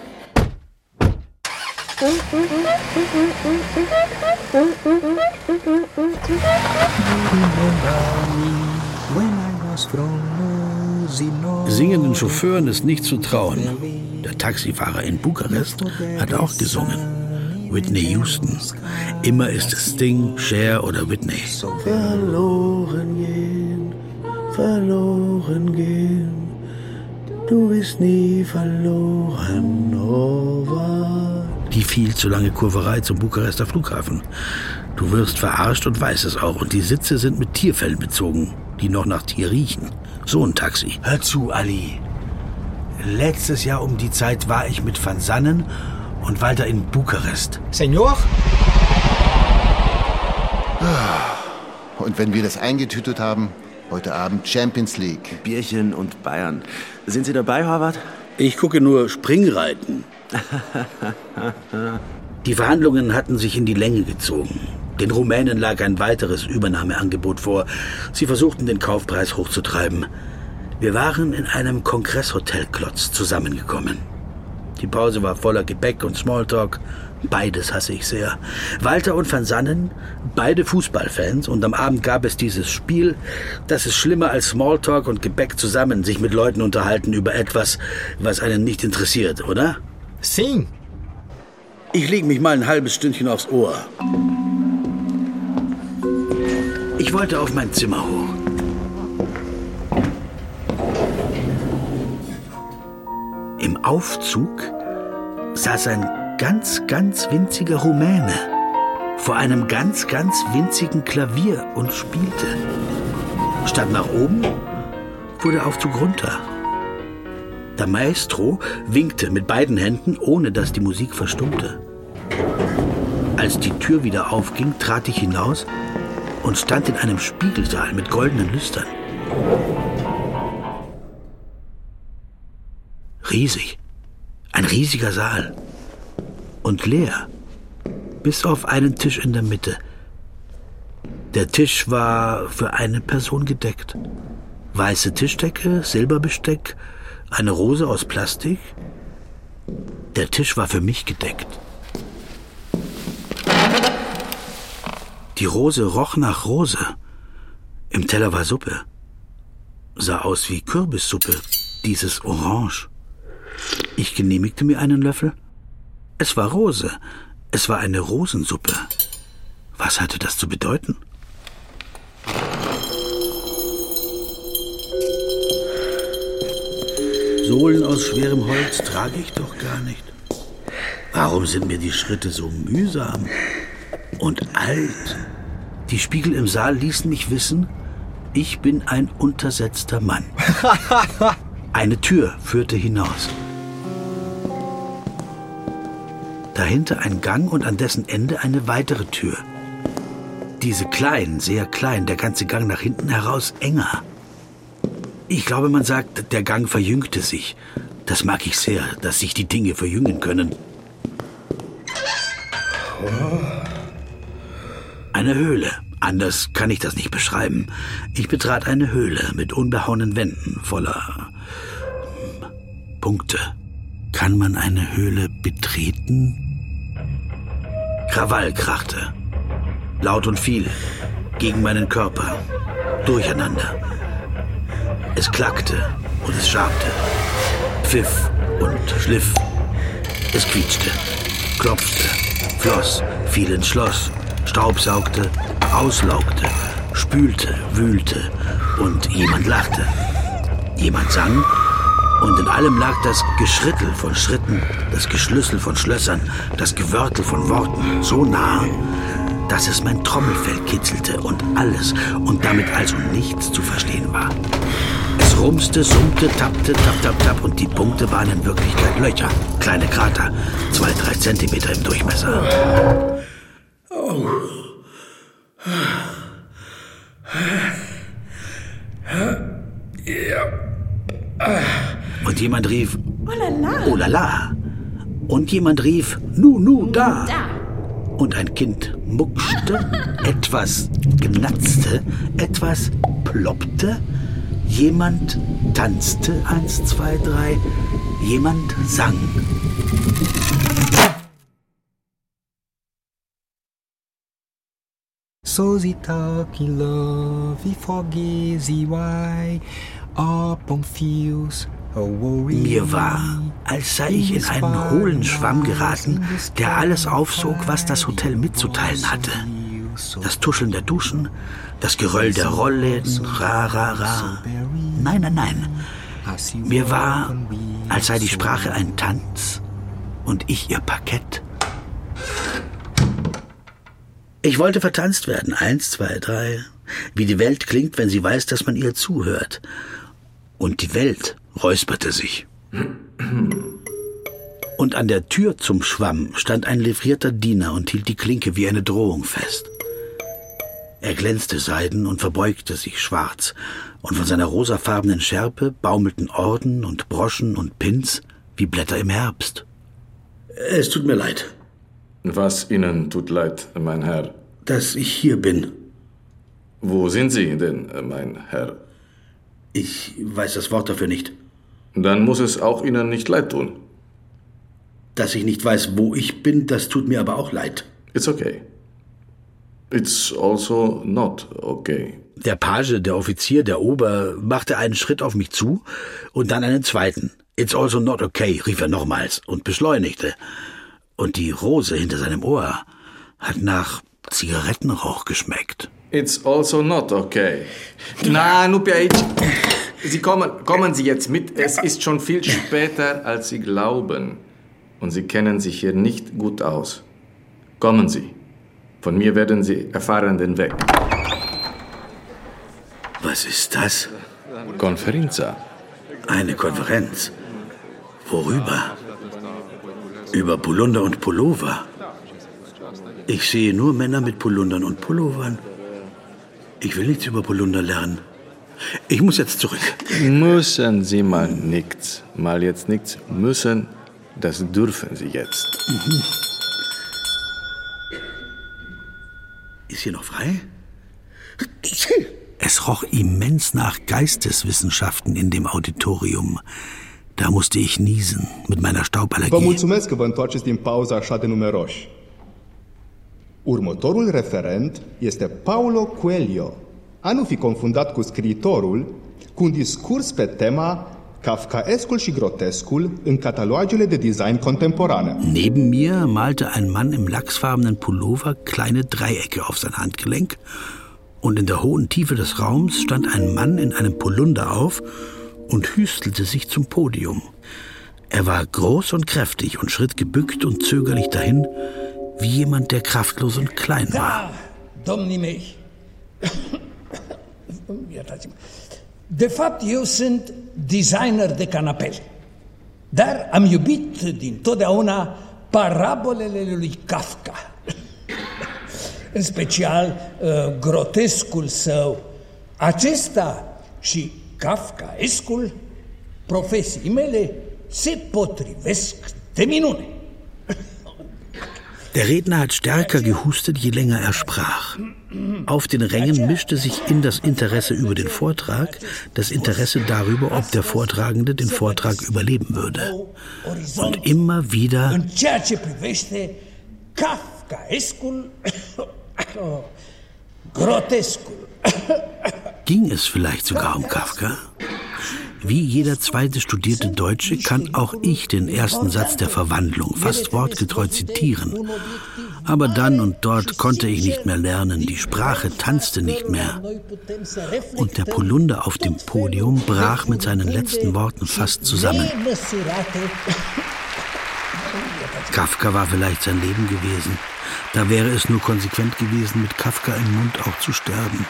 Singenden Chauffeuren ist nicht zu trauen. Der Taxifahrer in Bukarest hat auch gesungen. Whitney Houston. Immer ist es Sting, Cher oder Whitney. Verloren gehen, verloren gehen. Du bist nie verloren, Horvath. Die viel zu lange Kurverei zum Bukarester Flughafen. Du wirst verarscht und weißt es auch. Und die Sitze sind mit Tierfellen bezogen, die noch nach Tier riechen. So ein Taxi. Hör zu, Ali. Letztes Jahr um die Zeit war ich mit Van Sannen und Walter in Bukarest. Senor? Und wenn wir das eingetütet haben, heute Abend Champions League. Bierchen und Bayern. Sind Sie dabei, Horvath? Ich gucke nur Springreiten. Die Verhandlungen hatten sich in die Länge gezogen. Den Rumänen lag ein weiteres Übernahmeangebot vor. Sie versuchten, den Kaufpreis hochzutreiben. Wir waren in einem Kongresshotelklotz zusammengekommen. Die Pause war voller Gebäck und Smalltalk. Beides hasse ich sehr. Walter und Van Sannen, beide Fußballfans. Und am Abend gab es dieses Spiel. Das ist schlimmer als Smalltalk und Gebäck zusammen. Sich mit Leuten unterhalten über etwas, was einen nicht interessiert, oder? Sim. Ich leg mich mal ein halbes Stündchen aufs Ohr. Ich wollte auf mein Zimmer hoch. Im Aufzug saß ein ganz, ganz winziger Rumäne vor einem ganz, ganz winzigen Klavier und spielte. Statt nach oben fuhr der Aufzug runter. Der Maestro winkte mit beiden Händen, ohne dass die Musik verstummte. Als die Tür wieder aufging, trat ich hinaus und stand in einem Spiegelsaal mit goldenen Lüstern. Riesig. Ein riesiger Saal. Und leer. Bis auf einen Tisch in der Mitte. Der Tisch war für eine Person gedeckt. Weiße Tischdecke, Silberbesteck, eine Rose aus Plastik. Der Tisch war für mich gedeckt. Die Rose roch nach Rose. Im Teller war Suppe. Sah aus wie Kürbissuppe, dieses Orange. Ich genehmigte mir einen Löffel. Es war Rose. Es war eine Rosensuppe. Was hatte das zu bedeuten? Sohlen aus schwerem Holz trage ich doch gar nicht. Warum sind mir die Schritte so mühsam und alt? Die Spiegel im Saal ließen mich wissen, ich bin ein untersetzter Mann. Eine Tür führte hinaus. Dahinter ein Gang und an dessen Ende eine weitere Tür. Diese klein, sehr klein, der ganze Gang nach hinten heraus enger. Ich glaube, man sagt, der Gang verjüngte sich. Das mag ich sehr, dass sich die Dinge verjüngen können. Eine Höhle. Anders kann ich das nicht beschreiben. Ich betrat eine Höhle mit unbehauenen Wänden voller Punkte. Kann man eine Höhle betreten? Krawall krachte. Laut und viel. Gegen meinen Körper. Durcheinander. Es klackte und es schabte. Pfiff und schliff. Es quietschte. Klopfte. Floss. Fiel ins Schloss. Staubsaugte. Auslaugte. Spülte. Wühlte. Und jemand lachte. Jemand sang. Und in allem lag das Geschrittel von Schritten, das Geschlüssel von Schlössern, das Gewörtel von Worten so nah, dass es mein Trommelfell kitzelte und alles und damit also nichts zu verstehen war. Es rumste, summte, tappte, tapp, tapp, tapp und die Punkte waren in Wirklichkeit Löcher, kleine Krater, zwei, drei Zentimeter im Durchmesser. Oh. Ja. Und jemand rief, oh la la. Oh la la. Und jemand rief, nu, nu, da. da. Und ein Kind muckschte, etwas gnatzte, etwas ploppte. Jemand tanzte, eins, zwei, drei. Jemand sang. So sie talk in love, we forget sie why, upon fields. Mir war, als sei ich in einen hohlen Schwamm geraten, der alles aufsog, was das Hotel mitzuteilen hatte. Das Tuscheln der Duschen, das Geröll der Rollläden, ra, ra, ra. Nein, nein, nein. Mir war, als sei die Sprache ein Tanz und ich ihr Parkett. Ich wollte vertanzt werden, eins, zwei, drei. Wie die Welt klingt, wenn sie weiß, dass man ihr zuhört. Und die Welt räusperte sich. Und an der Tür zum Schwamm stand ein livrierter Diener und hielt die Klinke wie eine Drohung fest. Er glänzte seiden und verbeugte sich schwarz, und von seiner rosafarbenen Schärpe baumelten Orden und Broschen und Pins wie Blätter im Herbst. Es tut mir leid. Was Ihnen tut leid, mein Herr? Dass ich hier bin. Wo sind Sie denn, mein Herr? Ich weiß das Wort dafür nicht. Dann muss es auch Ihnen nicht leid tun. Dass ich nicht weiß, wo ich bin, das tut mir aber auch leid. It's okay. It's also not okay. Der Page, der Offizier, der Ober, machte einen Schritt auf mich zu und dann einen zweiten. It's also not okay, rief er nochmals und beschleunigte. Und die Rose hinter seinem Ohr hat nach Zigarettenrauch geschmeckt. It's also not okay. Na, nu Piaic. Sie kommen, kommen Sie jetzt mit. Es ist schon viel später, als Sie glauben. Und Sie kennen sich hier nicht gut aus. Kommen Sie. Von mir werden Sie erfahren den Weg. Was ist das? Konferenza. Eine Konferenz? Worüber? Über Polunder und Pullover. Ich sehe nur Männer mit Polundern und Pullovern. Ich will nichts über Polunder lernen. Ich muss jetzt zurück. Müssen Sie mal nichts. Mal jetzt nichts. Müssen, das dürfen Sie jetzt. Mhm. Ist hier noch frei? Es roch immens nach Geisteswissenschaften in dem Auditorium. Da musste ich niesen mit meiner Stauballergie. Vă mulțumesc că vă întoarceți din pauză așa de numeroși. Următorul referent este Paulo Coelho, a nu fi confundat cu scriitorul, cu un discurs pe tema Kafkaescul și grotescul în catalogele de design contemporane. Neben mir malte ein Mann im lachsfarbenen Pullover kleine Dreiecke auf sein Handgelenk und in der hohen Tiefe des Raums stand ein Mann in einem Polunder auf und hüstelte sich zum Podium. Er war groß und kräftig und schritt gebückt und zögerlich dahin, wie jemand, der kraftlos und klein war. Da, domnii mei. Iertați-mă. De fapt, eu sunt designer de canapele. Dar am iubit dintotdeauna parabolele lui Kafka. În special, uh, grotescul său. Acesta și Kafkaescul, profesii mele, se potrivesc de minune. Der Redner hat stärker gehustet, je länger er sprach. Auf den Rängen mischte sich in das Interesse über den Vortrag das Interesse darüber, ob der Vortragende den Vortrag überleben würde. Und immer wieder în ceea ce privește Kafkaescul, grotescul. Ging es vielleicht sogar um Kafka? Wie jeder zweite studierte Deutsche kann auch ich den ersten Satz der Verwandlung fast wortgetreu zitieren. Aber dann und dort konnte ich nicht mehr lernen, die Sprache tanzte nicht mehr. Und der Polunder auf dem Podium brach mit seinen letzten Worten fast zusammen. Kafka war vielleicht sein Leben gewesen. Da wäre es nur konsequent gewesen, mit Kafka im Mund auch zu sterben.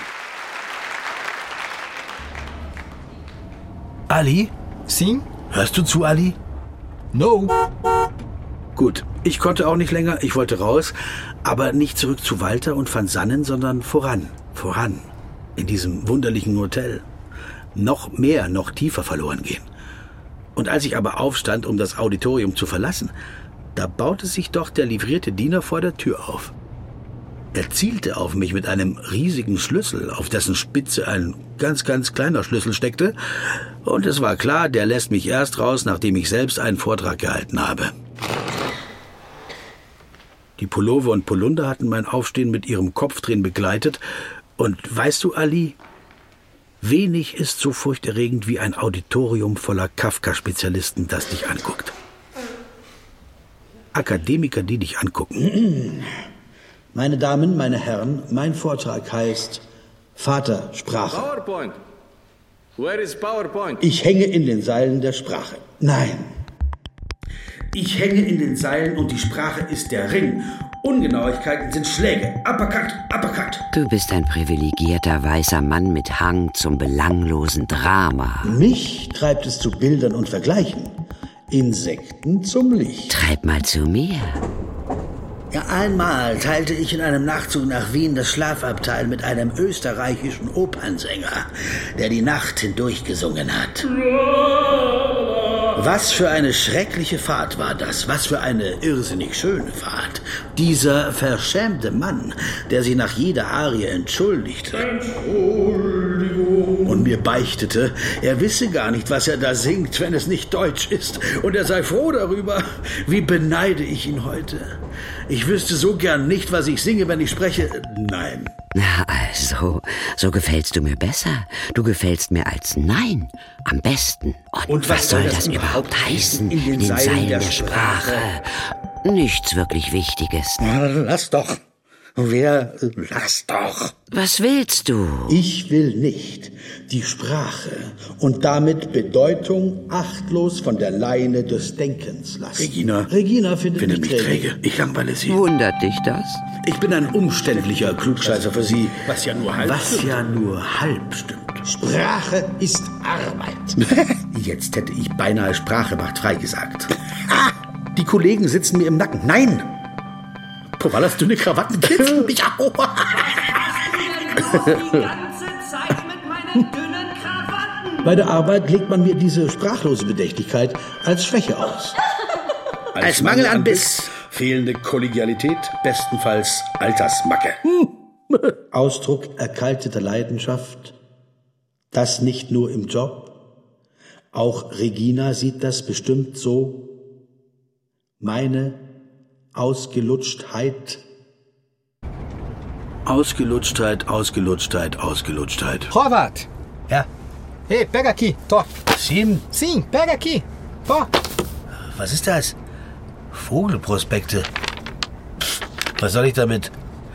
Ali? Sie? Hörst du zu, Ali? No. Gut, ich konnte auch nicht länger, ich wollte raus, aber nicht zurück zu Walter und van Sannen, sondern voran, voran, in diesem wunderlichen Hotel. Noch mehr, noch tiefer verloren gehen. Und als ich aber aufstand, um das Auditorium zu verlassen, da baute sich doch der livrierte Diener vor der Tür auf. Er zielte auf mich mit einem riesigen Schlüssel, auf dessen Spitze ein ganz, ganz kleiner Schlüssel steckte. Und es war klar, der lässt mich erst raus, nachdem ich selbst einen Vortrag gehalten habe. Die Pullover und Polunder hatten mein Aufstehen mit ihrem Kopfdrehen begleitet. Und weißt du, Ali, wenig ist so furchterregend wie ein Auditorium voller Kafka-Spezialisten, das dich anguckt. Akademiker, die dich angucken. Meine Damen, meine Herren, mein Vortrag heißt Vatersprache. PowerPoint. Where is PowerPoint? Ich hänge in den Seilen der Sprache. Nein. Ich hänge in den Seilen und die Sprache ist der Ring. Ungenauigkeiten sind Schläge. Uppercut, Uppercut. Du bist ein privilegierter weißer Mann mit Hang zum belanglosen Drama. Mich treibt es zu Bildern und Vergleichen. Insekten zum Licht. Treib mal zu mir. Ja, einmal teilte ich in einem Nachtzug nach Wien das Schlafabteil mit einem österreichischen Opernsänger, der die Nacht hindurch gesungen hat. Was für eine schreckliche Fahrt war das, was für eine irrsinnig schöne Fahrt. Dieser verschämte Mann, der sich nach jeder Arie entschuldigte. Und mir beichtete, er wisse gar nicht, was er da singt, wenn es nicht Deutsch ist. Und er sei froh darüber. Wie beneide ich ihn heute. Ich wüsste so gern nicht, was ich singe, wenn ich spreche. Nein. Na also, so gefällst du mir besser. Du gefällst mir als Nein am besten. Und, Und was, was soll das, das überhaupt heißen? In den, in den Seilen, Seilen der, der Sprache. Sprache. Nichts wirklich Wichtiges. Lass doch. Wer? Lass doch. Was willst du? Ich will nicht die Sprache und damit Bedeutung achtlos von der Leine des Denkens lassen. Regina, Regina findet, findet mich mich träge. träge. Ich langweile sie. Wundert dich das? Ich bin ein umständlicher Klugscheißer für sie. Was ja nur halb Was ja nur halb stimmt. Sprache ist Arbeit. Jetzt hätte ich beinahe Sprache macht frei gesagt. Ah, die Kollegen sitzen mir im Nacken. Nein! Kowallas dünne Krawatten kitzeln mich auch. Bei der Arbeit legt man mir diese sprachlose Bedächtigkeit als Schwäche aus. Als, als Mangel an Biss, fehlende Kollegialität, bestenfalls Altersmacke. Ausdruck erkalteter Leidenschaft. Das nicht nur im Job. Auch Regina sieht das bestimmt so. Meine Ausgelutschtheit. Ausgelutschtheit, Ausgelutschtheit, Ausgelutschtheit. Horvath! Ja? Hey, pega aqui, to. Sim? Sim, pega aqui, to. Was ist das? Vogelprospekte. Pff, was soll ich damit?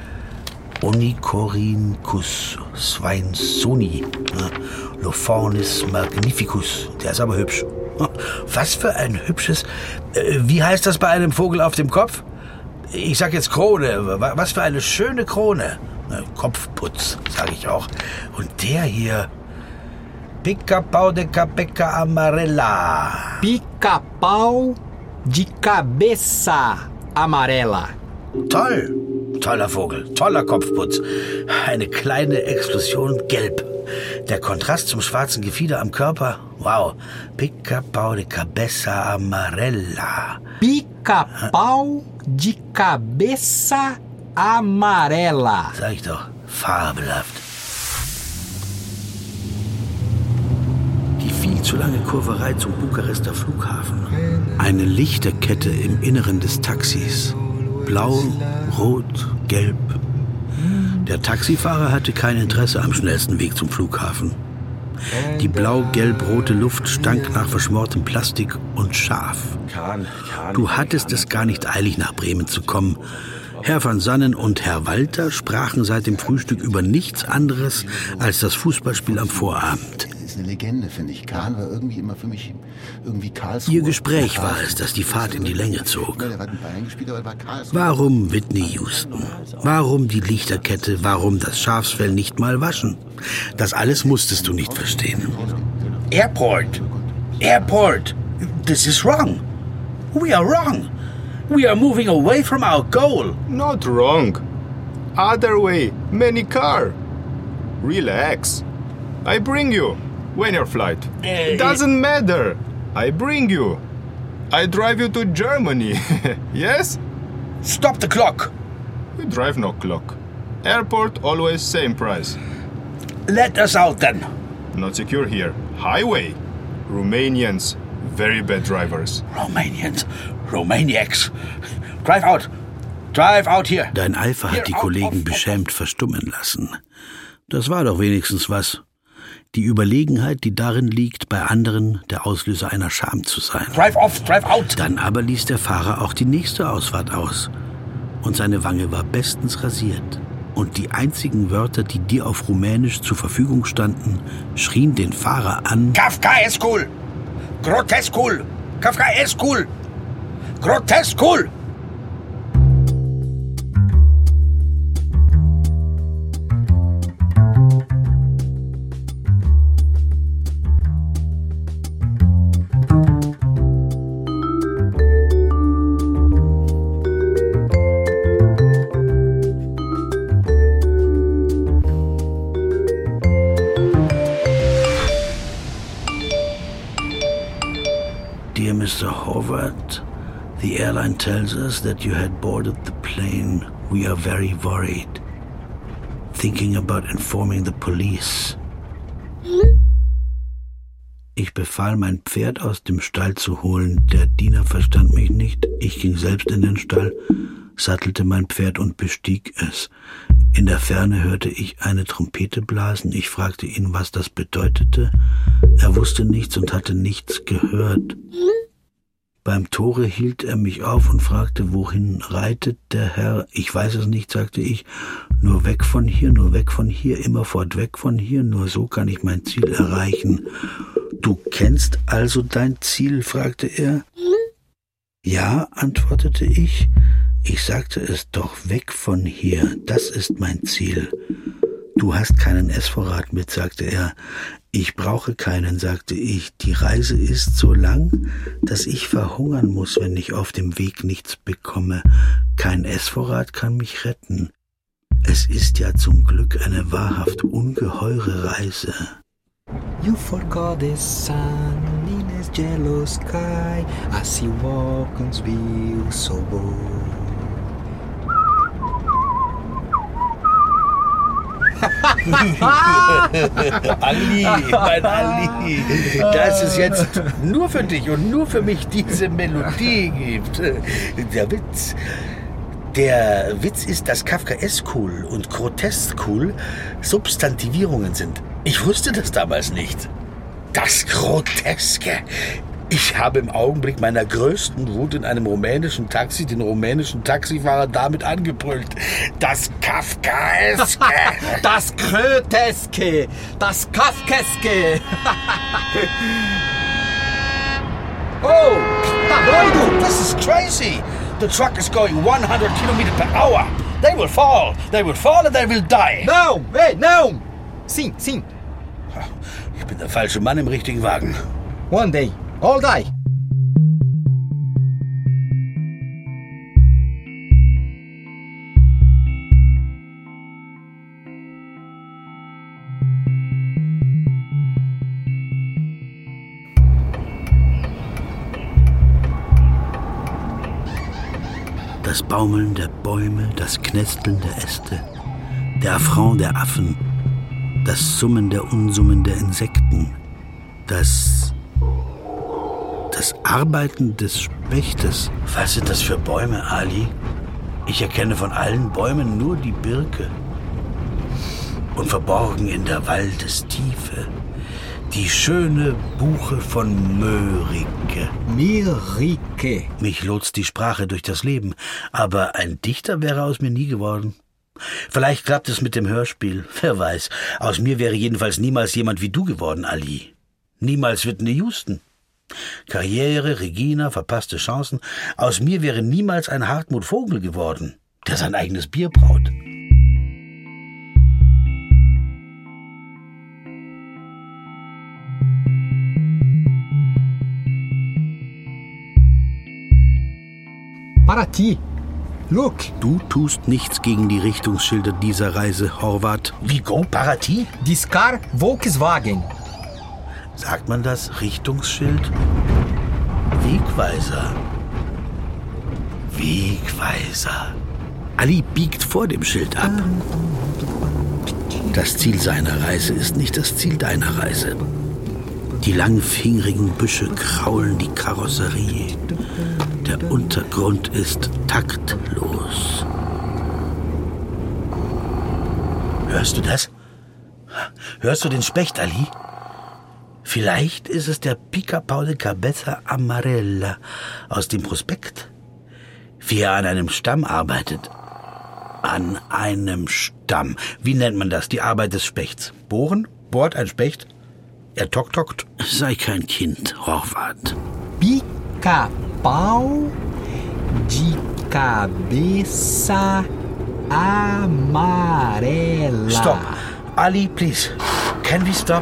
Onychorhynchus swainsoni. Lophonis magnificus. Der ist aber hübsch. Was für ein hübsches... Wie heißt das bei einem Vogel auf dem Kopf? Ich sag jetzt Krone. Was für eine schöne Krone. Kopfputz, sag ich auch. Und der hier... Pica-pau de cabeça amarela. Pica-pau de cabeça amarela. Toll. Toller Vogel. Toller Kopfputz. Eine kleine Explosion gelb. Der Kontrast zum schwarzen Gefieder am Körper. Wow. Pica-pau de cabeça amarela. Pica-pau de cabeça amarela. Sag ich doch. Fabelhaft. Viel zu lange Kurverei zum Bukarester Flughafen. Eine Lichterkette im Inneren des Taxis. Blau, rot, gelb. Der Taxifahrer hatte kein Interesse am schnellsten Weg zum Flughafen. Die blau-gelb-rote Luft stank nach verschmortem Plastik und Schaf. Du hattest es gar nicht eilig, nach Bremen zu kommen. Herr van Sannen und Herr Walter sprachen seit dem Frühstück über nichts anderes als das Fußballspiel am Vorabend. Eine Legende, finde ich. Kahn war irgendwie immer für mich irgendwie Karlsruhe. Ihr Gespräch war es, das die Fahrt in die Länge zog. Warum Whitney Houston? Warum die Lichterkette? Warum das Schafsfell nicht mal waschen? Das alles musstest du nicht verstehen. Airport! Airport! This is wrong! We are wrong! We are moving away from our goal! Not wrong. Other way. Many car. Relax. I bring you. When your flight? Uh, Doesn't matter. I bring you. I drive you to Germany. Yes? Stop the clock. You drive no clock. Airport always same price. Let us out then. Not secure here. Highway. Romanians. Very bad drivers. Romanians. Romaniacs. Drive out. Drive out here. Dein Eifer hat die Kollegen beschämt verstummen lassen. Das war doch wenigstens was. Die Überlegenheit, die darin liegt, bei anderen der Auslöser einer Scham zu sein. Drive off, drive out! Dann aber ließ der Fahrer auch die nächste Ausfahrt aus. Und seine Wange war bestens rasiert. Und die einzigen Wörter, die dir auf Rumänisch zur Verfügung standen, schrien den Fahrer an: Kafkaeskul! Groteskul! Kafkaeskul! Groteskul! Dear Mister Horvath, the airline tells us that you had boarded the plane. We are very worried. Thinking about informing the police. Ich befahl, mein Pferd aus dem Stall zu holen. Der Diener verstand mich nicht. Ich ging selbst in den Stall, sattelte mein Pferd und bestieg es. In der Ferne hörte ich eine Trompete blasen. Ich fragte ihn, was das bedeutete. Er wusste nichts und hatte nichts gehört. Beim Tore hielt er mich auf und fragte, wohin reitet der Herr? Ich weiß es nicht, sagte ich. Nur weg von hier, nur weg von hier, immerfort weg von hier. Nur so kann ich mein Ziel erreichen. Du kennst also dein Ziel? Fragte er. Ja, antwortete ich. Ich sagte es doch, weg von hier. Das ist mein Ziel. Du hast keinen Essvorrat mit, sagte er. Ich brauche keinen, sagte ich. Die Reise ist so lang, dass ich verhungern muss, wenn ich auf dem Weg nichts bekomme. Kein Essvorrat kann mich retten. Es ist ja zum Glück eine wahrhaft ungeheure Reise. You forgot the sun in his yellow sky as he walks view so bold. Ali, mein Ali, dass es jetzt nur für dich und nur für mich diese Melodie gibt. Der Witz, der Witz ist, dass Kafkaesk-cool und grotesk-cool Substantivierungen sind. Ich wusste das damals nicht. Das Groteske. Ich habe im Augenblick meiner größten Wut in einem rumänischen Taxi den rumänischen Taxifahrer damit angebrüllt. Das Kafkaeske. Das Groteske. Das Kafkaeske. Oh, doido, this is crazy. The truck is going one hundred kilometers per hour. They will fall. They will fall and they will die. No, hey, no. Sim, sim. Ich bin der falsche Mann im richtigen Wagen. One day, all die. Das Baumeln der Bäume, das Knesteln der Äste, der Affront der Affen, das Summen der Unsummen der Insekten, das... das Arbeiten des Spechtes. Was sind das für Bäume, Ali? Ich erkenne von allen Bäumen nur die Birke. Und verborgen in der Waldestiefe die schöne Buche von Mörike. Mörike. Mich lotst die Sprache durch das Leben, aber ein Dichter wäre aus mir nie geworden. Vielleicht klappt es mit dem Hörspiel, wer weiß. Aus mir wäre jedenfalls niemals jemand wie du geworden, Ali. Niemals Whitney Houston. Karriere, Regina, verpasste Chancen. Aus mir wäre niemals ein Hartmut Vogel geworden, der sein eigenes Bier braut. Paraty. Look. Du tust nichts gegen die Richtungsschilder dieser Reise, Horvath. Wie go, Paraty? This car, Volkswagen. Sagt man das? Richtungsschild? Wegweiser. Wegweiser. Ali biegt vor dem Schild ab. Das Ziel seiner Reise ist nicht das Ziel deiner Reise. Die langfingerigen Büsche kraulen die Karosserie. Der Untergrund ist taktlos. Hörst du das? Hörst du den Specht, Ali? Vielleicht ist es der Pica-Pau de Cabeza Amarella aus dem Prospekt. Wie er an einem Stamm arbeitet. An einem Stamm. Wie nennt man das? Die Arbeit des Spechts. Bohren? Bohrt ein Specht? Er tok-tokt. Sei kein Kind, Horvath. Pica-Pau de Cabeça Amarela. Stop. Ali, please. Can we stop?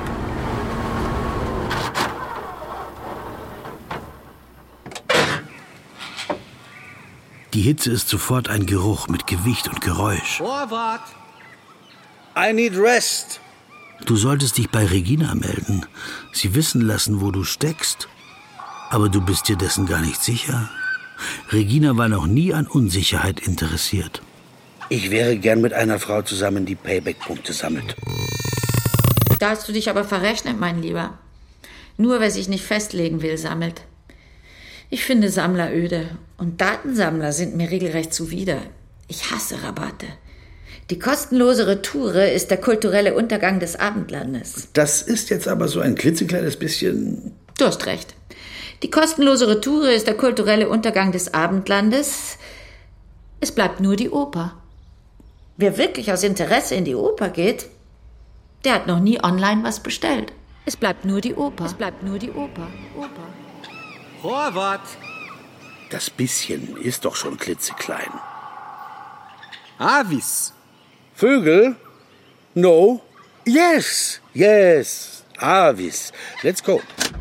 Die Hitze ist sofort ein Geruch mit Gewicht und Geräusch. Horvath! I need rest. Du solltest dich bei Regina melden. Sie wissen lassen, wo du steckst. Aber du bist dir dessen gar nicht sicher. Regina war noch nie an Unsicherheit interessiert. Ich wäre gern mit einer Frau zusammen, die Payback-Punkte sammelt. Da hast du dich aber verrechnet, mein Lieber. Nur wer sich nicht festlegen will, sammelt. Ich finde Sammler öde. Und Datensammler sind mir regelrecht zuwider. Ich hasse Rabatte. Die kostenlose Retoure ist der kulturelle Untergang des Abendlandes. Das ist jetzt aber so ein klitzekleines bisschen... Du hast recht. Die kostenlose Retoure ist der kulturelle Untergang des Abendlandes. Es bleibt nur die Oper. Wer wirklich aus Interesse in die Oper geht, der hat noch nie online was bestellt. Es bleibt nur die Oper. Es bleibt nur die Oper. Oper. Horvath. Das bisschen ist doch schon klitzeklein. Avis. Vögel? No? Yes, yes. Avis. Let's go.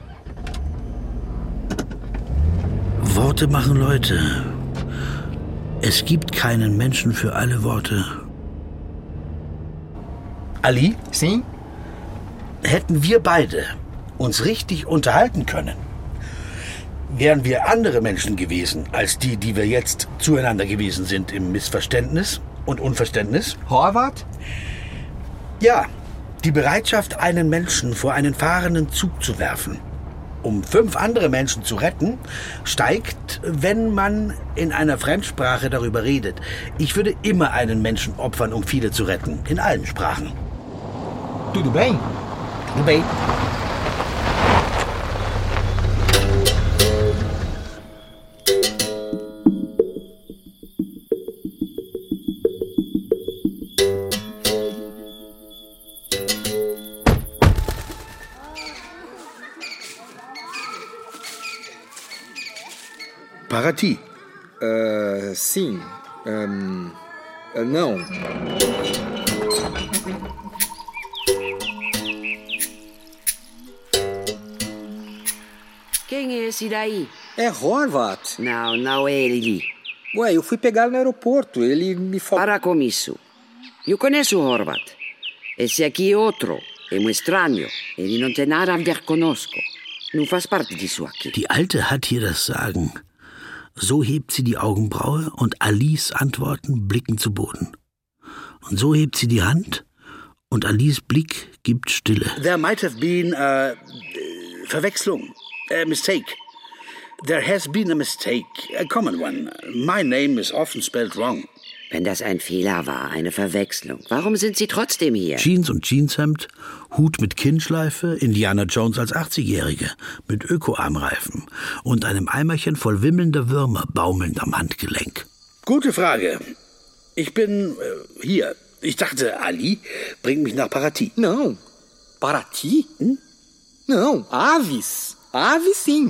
Worte machen Leute. Es gibt keinen Menschen für alle Worte. Ali? Sie? Hätten wir beide uns richtig unterhalten können, wären wir andere Menschen gewesen, als die, die wir jetzt zueinander gewesen sind im Missverständnis und Unverständnis. Horvath? Ja, die Bereitschaft, einen Menschen vor einen fahrenden Zug zu werfen, um fünf andere Menschen zu retten, steigt, wenn man in einer Fremdsprache darüber redet. Ich würde immer einen Menschen opfern, um viele zu retten, in allen Sprachen. Tudo bem? Tudo bem. Paraty. Uh, sim. Um, uh, não. Quem é esse daí? É Horvath. Não, não é ele. Ué, eu fui pegá-lo no aeroporto. Ele me falou... Para com isso. Eu conheço Horvath. Esse aqui é outro. É um estranho. Ele não tem nada a ver conosco. Não faz parte disso aqui. Die Alte hat hier das Sagen. So hebt sie die Augenbraue und Alis Antworten blicken zu Boden. Und so hebt sie die Hand und Alis Blick gibt Stille. There might have been a Verwechslung, a mistake. There has been a mistake, a common one. My name is often spelled wrong. Wenn das ein Fehler war, eine Verwechslung, warum sind Sie trotzdem hier? Jeans und Jeanshemd, Hut mit Kinnschleife, Indiana Jones als achtzigjährige, mit Öko-Armreifen und einem Eimerchen voll wimmelnder Würmer baumelnd am Handgelenk. Gute Frage. Ich bin äh, hier. Ich dachte, Ali bringt mich nach Paraty. No. Paraty? Hm? No, Avis. Avis sim.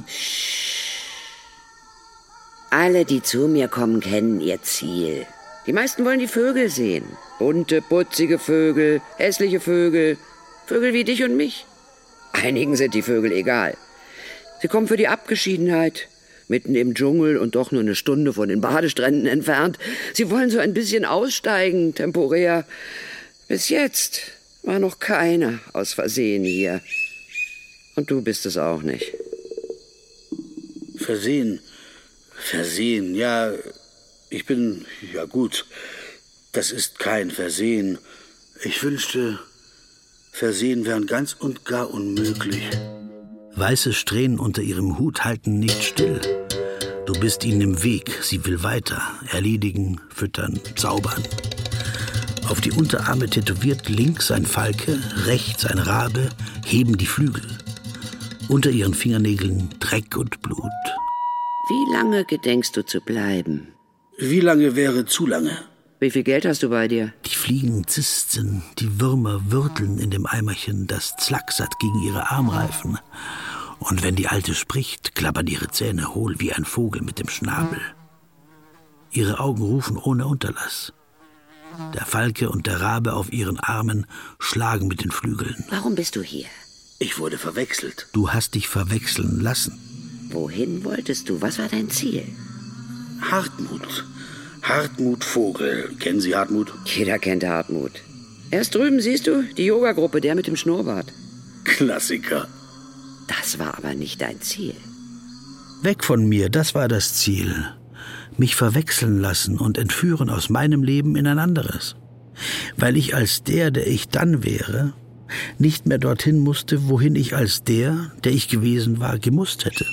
Alle, die zu mir kommen, kennen ihr Ziel. Die meisten wollen die Vögel sehen. Bunte, putzige Vögel, hässliche Vögel, Vögel wie dich und mich. Einigen sind die Vögel egal. Sie kommen für die Abgeschiedenheit, mitten im Dschungel und doch nur eine Stunde von den Badestränden entfernt. Sie wollen so ein bisschen aussteigen, temporär. Bis jetzt war noch keiner aus Versehen hier. Und du bist es auch nicht. Versehen, Versehen, ja... Ich bin, ja gut, das ist kein Versehen. Ich wünschte, Versehen wären ganz und gar unmöglich. Weiße Strähnen unter ihrem Hut halten nicht still. Du bist ihnen im Weg, sie will weiter, erledigen, füttern, zaubern. Auf die Unterarme tätowiert links ein Falke, rechts ein Rabe, heben die Flügel. Unter ihren Fingernägeln Dreck und Blut. Wie lange gedenkst du zu bleiben? Wie lange wäre zu lange? Wie viel Geld hast du bei dir? Die Fliegen zisten, die Würmer wirteln in dem Eimerchen, das zlacksert gegen ihre Armreifen. Und wenn die Alte spricht, klappern ihre Zähne hohl wie ein Vogel mit dem Schnabel. Ihre Augen rufen ohne Unterlass. Der Falke und der Rabe auf ihren Armen schlagen mit den Flügeln. Warum bist du hier? Ich wurde verwechselt. Du hast dich verwechseln lassen. Wohin wolltest du? Was war dein Ziel? Hartmut. Hartmut Vogel. Kennen Sie Hartmut? Jeder kennt Hartmut. Erst drüben, siehst du, die Yogagruppe, der mit dem Schnurrbart. Klassiker. Das war aber nicht dein Ziel. Weg von mir, das war das Ziel. Mich verwechseln lassen und entführen aus meinem Leben in ein anderes. Weil ich als der, der ich dann wäre, nicht mehr dorthin musste, wohin ich als der, der ich gewesen war, gemusst hätte.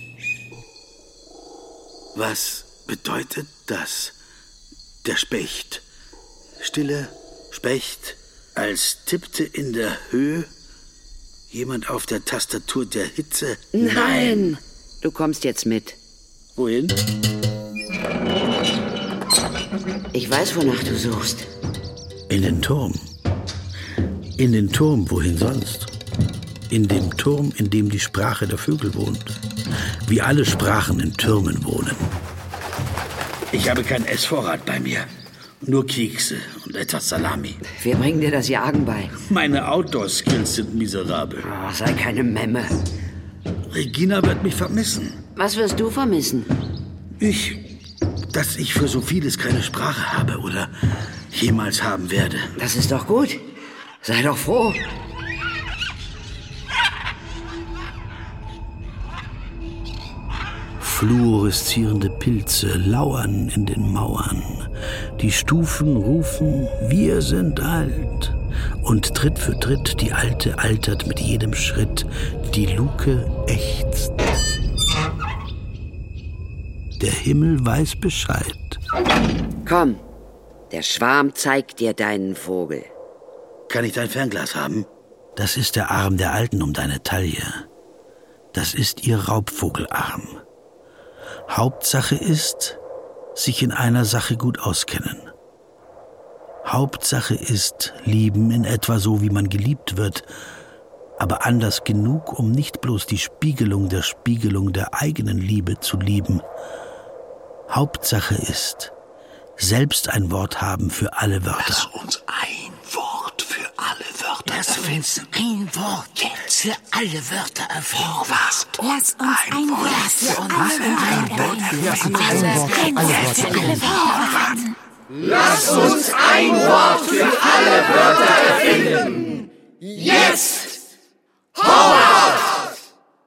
Was bedeutet das? Der Specht. Stille, Specht, als tippte in der Höhe jemand auf der Tastatur der Hitze. Nein! Nein. Du kommst jetzt mit. Wohin? Ich weiß, wonach du suchst. In den Turm. In den Turm, wohin sonst? In dem Turm, in dem die Sprache der Vögel wohnt. Wie alle Sprachen in Türmen wohnen. Ich habe kein Essvorrat bei mir. Nur Kekse und etwas Salami. Wir bringen dir das Jagen bei. Meine Outdoor-Skills sind miserabel. Oh, sei keine Memme. Regina wird mich vermissen. Was wirst du vermissen? Ich, dass ich für so vieles keine Sprache habe oder jemals haben werde. Das ist doch gut. Sei doch froh. Fluoreszierende Pilze lauern in den Mauern. Die Stufen rufen, wir sind alt. Und Tritt für Tritt, die Alte altert mit jedem Schritt. Die Luke ächzt. Der Himmel weiß Bescheid. Komm, der Schwarm zeigt dir deinen Vogel. Kann ich dein Fernglas haben? Das ist der Arm der Alten um deine Taille. Das ist ihr Raubvogelarm. Hauptsache ist, sich in einer Sache gut auskennen. Hauptsache ist, lieben in etwa so, wie man geliebt wird, aber anders genug, um nicht bloß die Spiegelung der Spiegelung der eigenen Liebe zu lieben. Hauptsache ist, selbst ein Wort haben für alle Wörter. Lass uns ein Wort für alle Wörter Lass uns ein Wort für alle Wörter erfinden. Was? Lass uns ein Wort für alle Wörter erfinden. Lass uns ein Wort für alle Wörter erfinden. Jetzt! Horvath!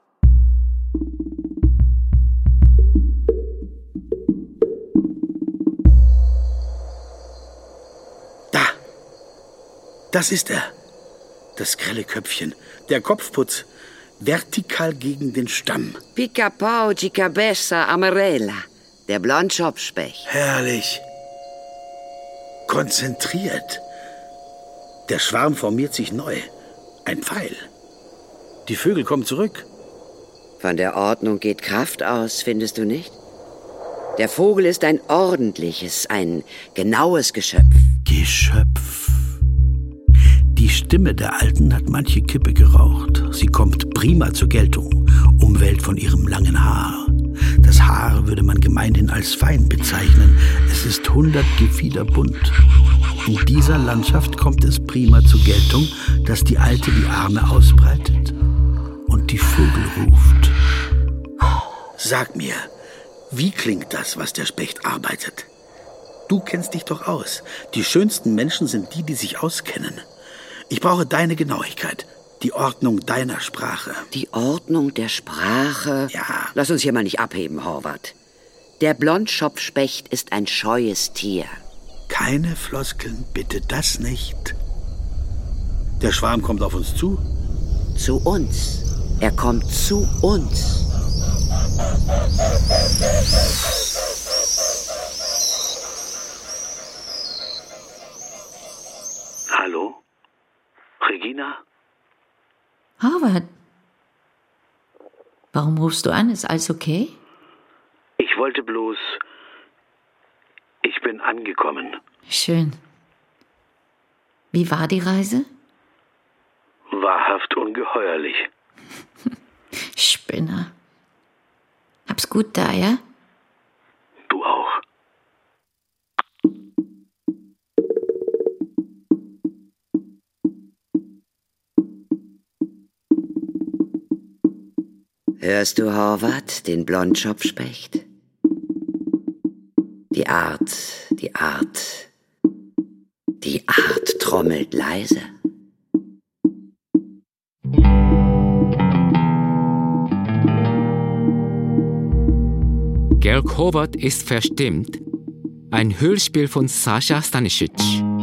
Da! Das ist er. Das grelle Köpfchen. Der Kopfputz. Vertikal gegen den Stamm. Pica-Pau di Cabeza Amarela. Der Blondschopfspecht. Herrlich. Konzentriert. Der Schwarm formiert sich neu. Ein Pfeil. Die Vögel kommen zurück. Von der Ordnung geht Kraft aus, findest du nicht? Der Vogel ist ein ordentliches, ein genaues Geschöpf. Geschöpf. Die Stimme der Alten hat manche Kippe geraucht. Sie kommt prima zur Geltung, umwellt von ihrem langen Haar. Das Haar würde man gemeinhin als fein bezeichnen. Es ist hundert Gefieder bunt. In dieser Landschaft kommt es prima zur Geltung, dass die Alte die Arme ausbreitet und die Vögel ruft. Sag mir, wie klingt das, was der Specht arbeitet? Du kennst dich doch aus. Die schönsten Menschen sind die, die sich auskennen. Ich brauche deine Genauigkeit, die Ordnung deiner Sprache. Die Ordnung der Sprache? Ja. Lass uns hier mal nicht abheben, Horvath. Der Blondschopfspecht ist ein scheues Tier. Keine Floskeln, bitte das nicht. Der Schwarm kommt auf uns zu? Zu uns. Er kommt zu uns. Hallo? Regina? Horvath, warum rufst du an? Ist alles okay? Ich wollte bloß... Ich bin angekommen. Schön. Wie war die Reise? Wahrhaft ungeheuerlich. Spinner. Hab's gut da, ja? Du auch. Hörst du, Horvath, den Blondschopfspecht? Die Art, die Art, die Art trommelt leise. Georg Horvath ist verstimmt. Ein Hörspiel von Sascha Stanisic.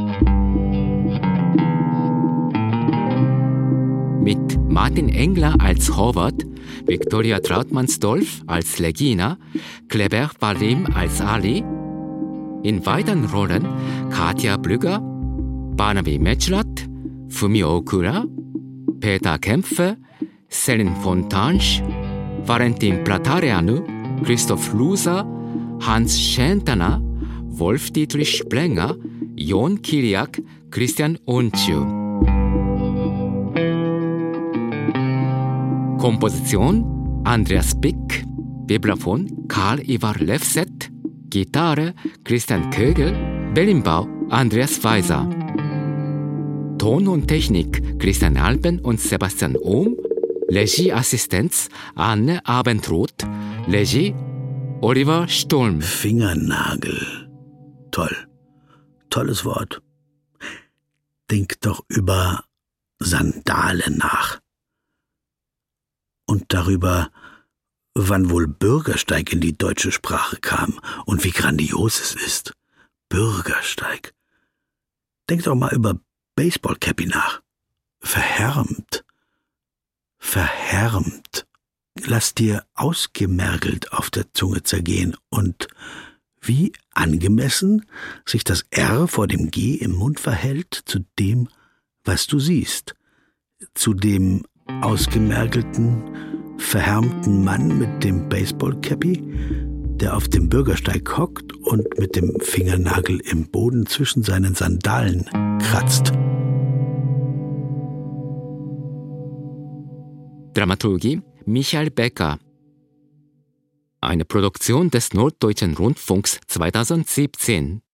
Mit Martin Engler als Horvath, Viktoria Trautmann-Stolf als Regina, Kleber Barim als Ali. In weiteren Rollen Katja Blüger, Barnaby Metschlat, Fumio Okura, Peter Kämpfe, Céline Fontange, Valentin Platareanu, Christoph Luser, Hans Schentana, Wolf-Dietrich Sprenger, Jon Kiliak, Christian Untschu. Komposition Andreas Pick, Vibraphon Karl Ivar Lefset, Gitarre Christian Kögel, Berlinbau Andreas Weiser. Ton und Technik Christian Alben und Sebastian Ohm. Regieassistenz Anne Abendroth. Regie Oliver Stolm. Fingernagel. Toll. Tolles Wort. Denk doch über Sandale nach. Und darüber, wann wohl Bürgersteig in die deutsche Sprache kam und wie grandios es ist. Bürgersteig. Denk doch mal über Baseballcappy nach. Verhärmt. Verhärmt. Lass dir ausgemergelt auf der Zunge zergehen und wie angemessen sich das R vor dem G im Mund verhält zu dem, was du siehst. Zu dem ausgemergelten, verhärmten Mann mit dem Baseballcappy, der auf dem Bürgersteig hockt und mit dem Fingernagel im Boden zwischen seinen Sandalen kratzt. Dramaturgie Michael Becker. Eine Produktion des Norddeutschen Rundfunks zweitausendsiebzehn.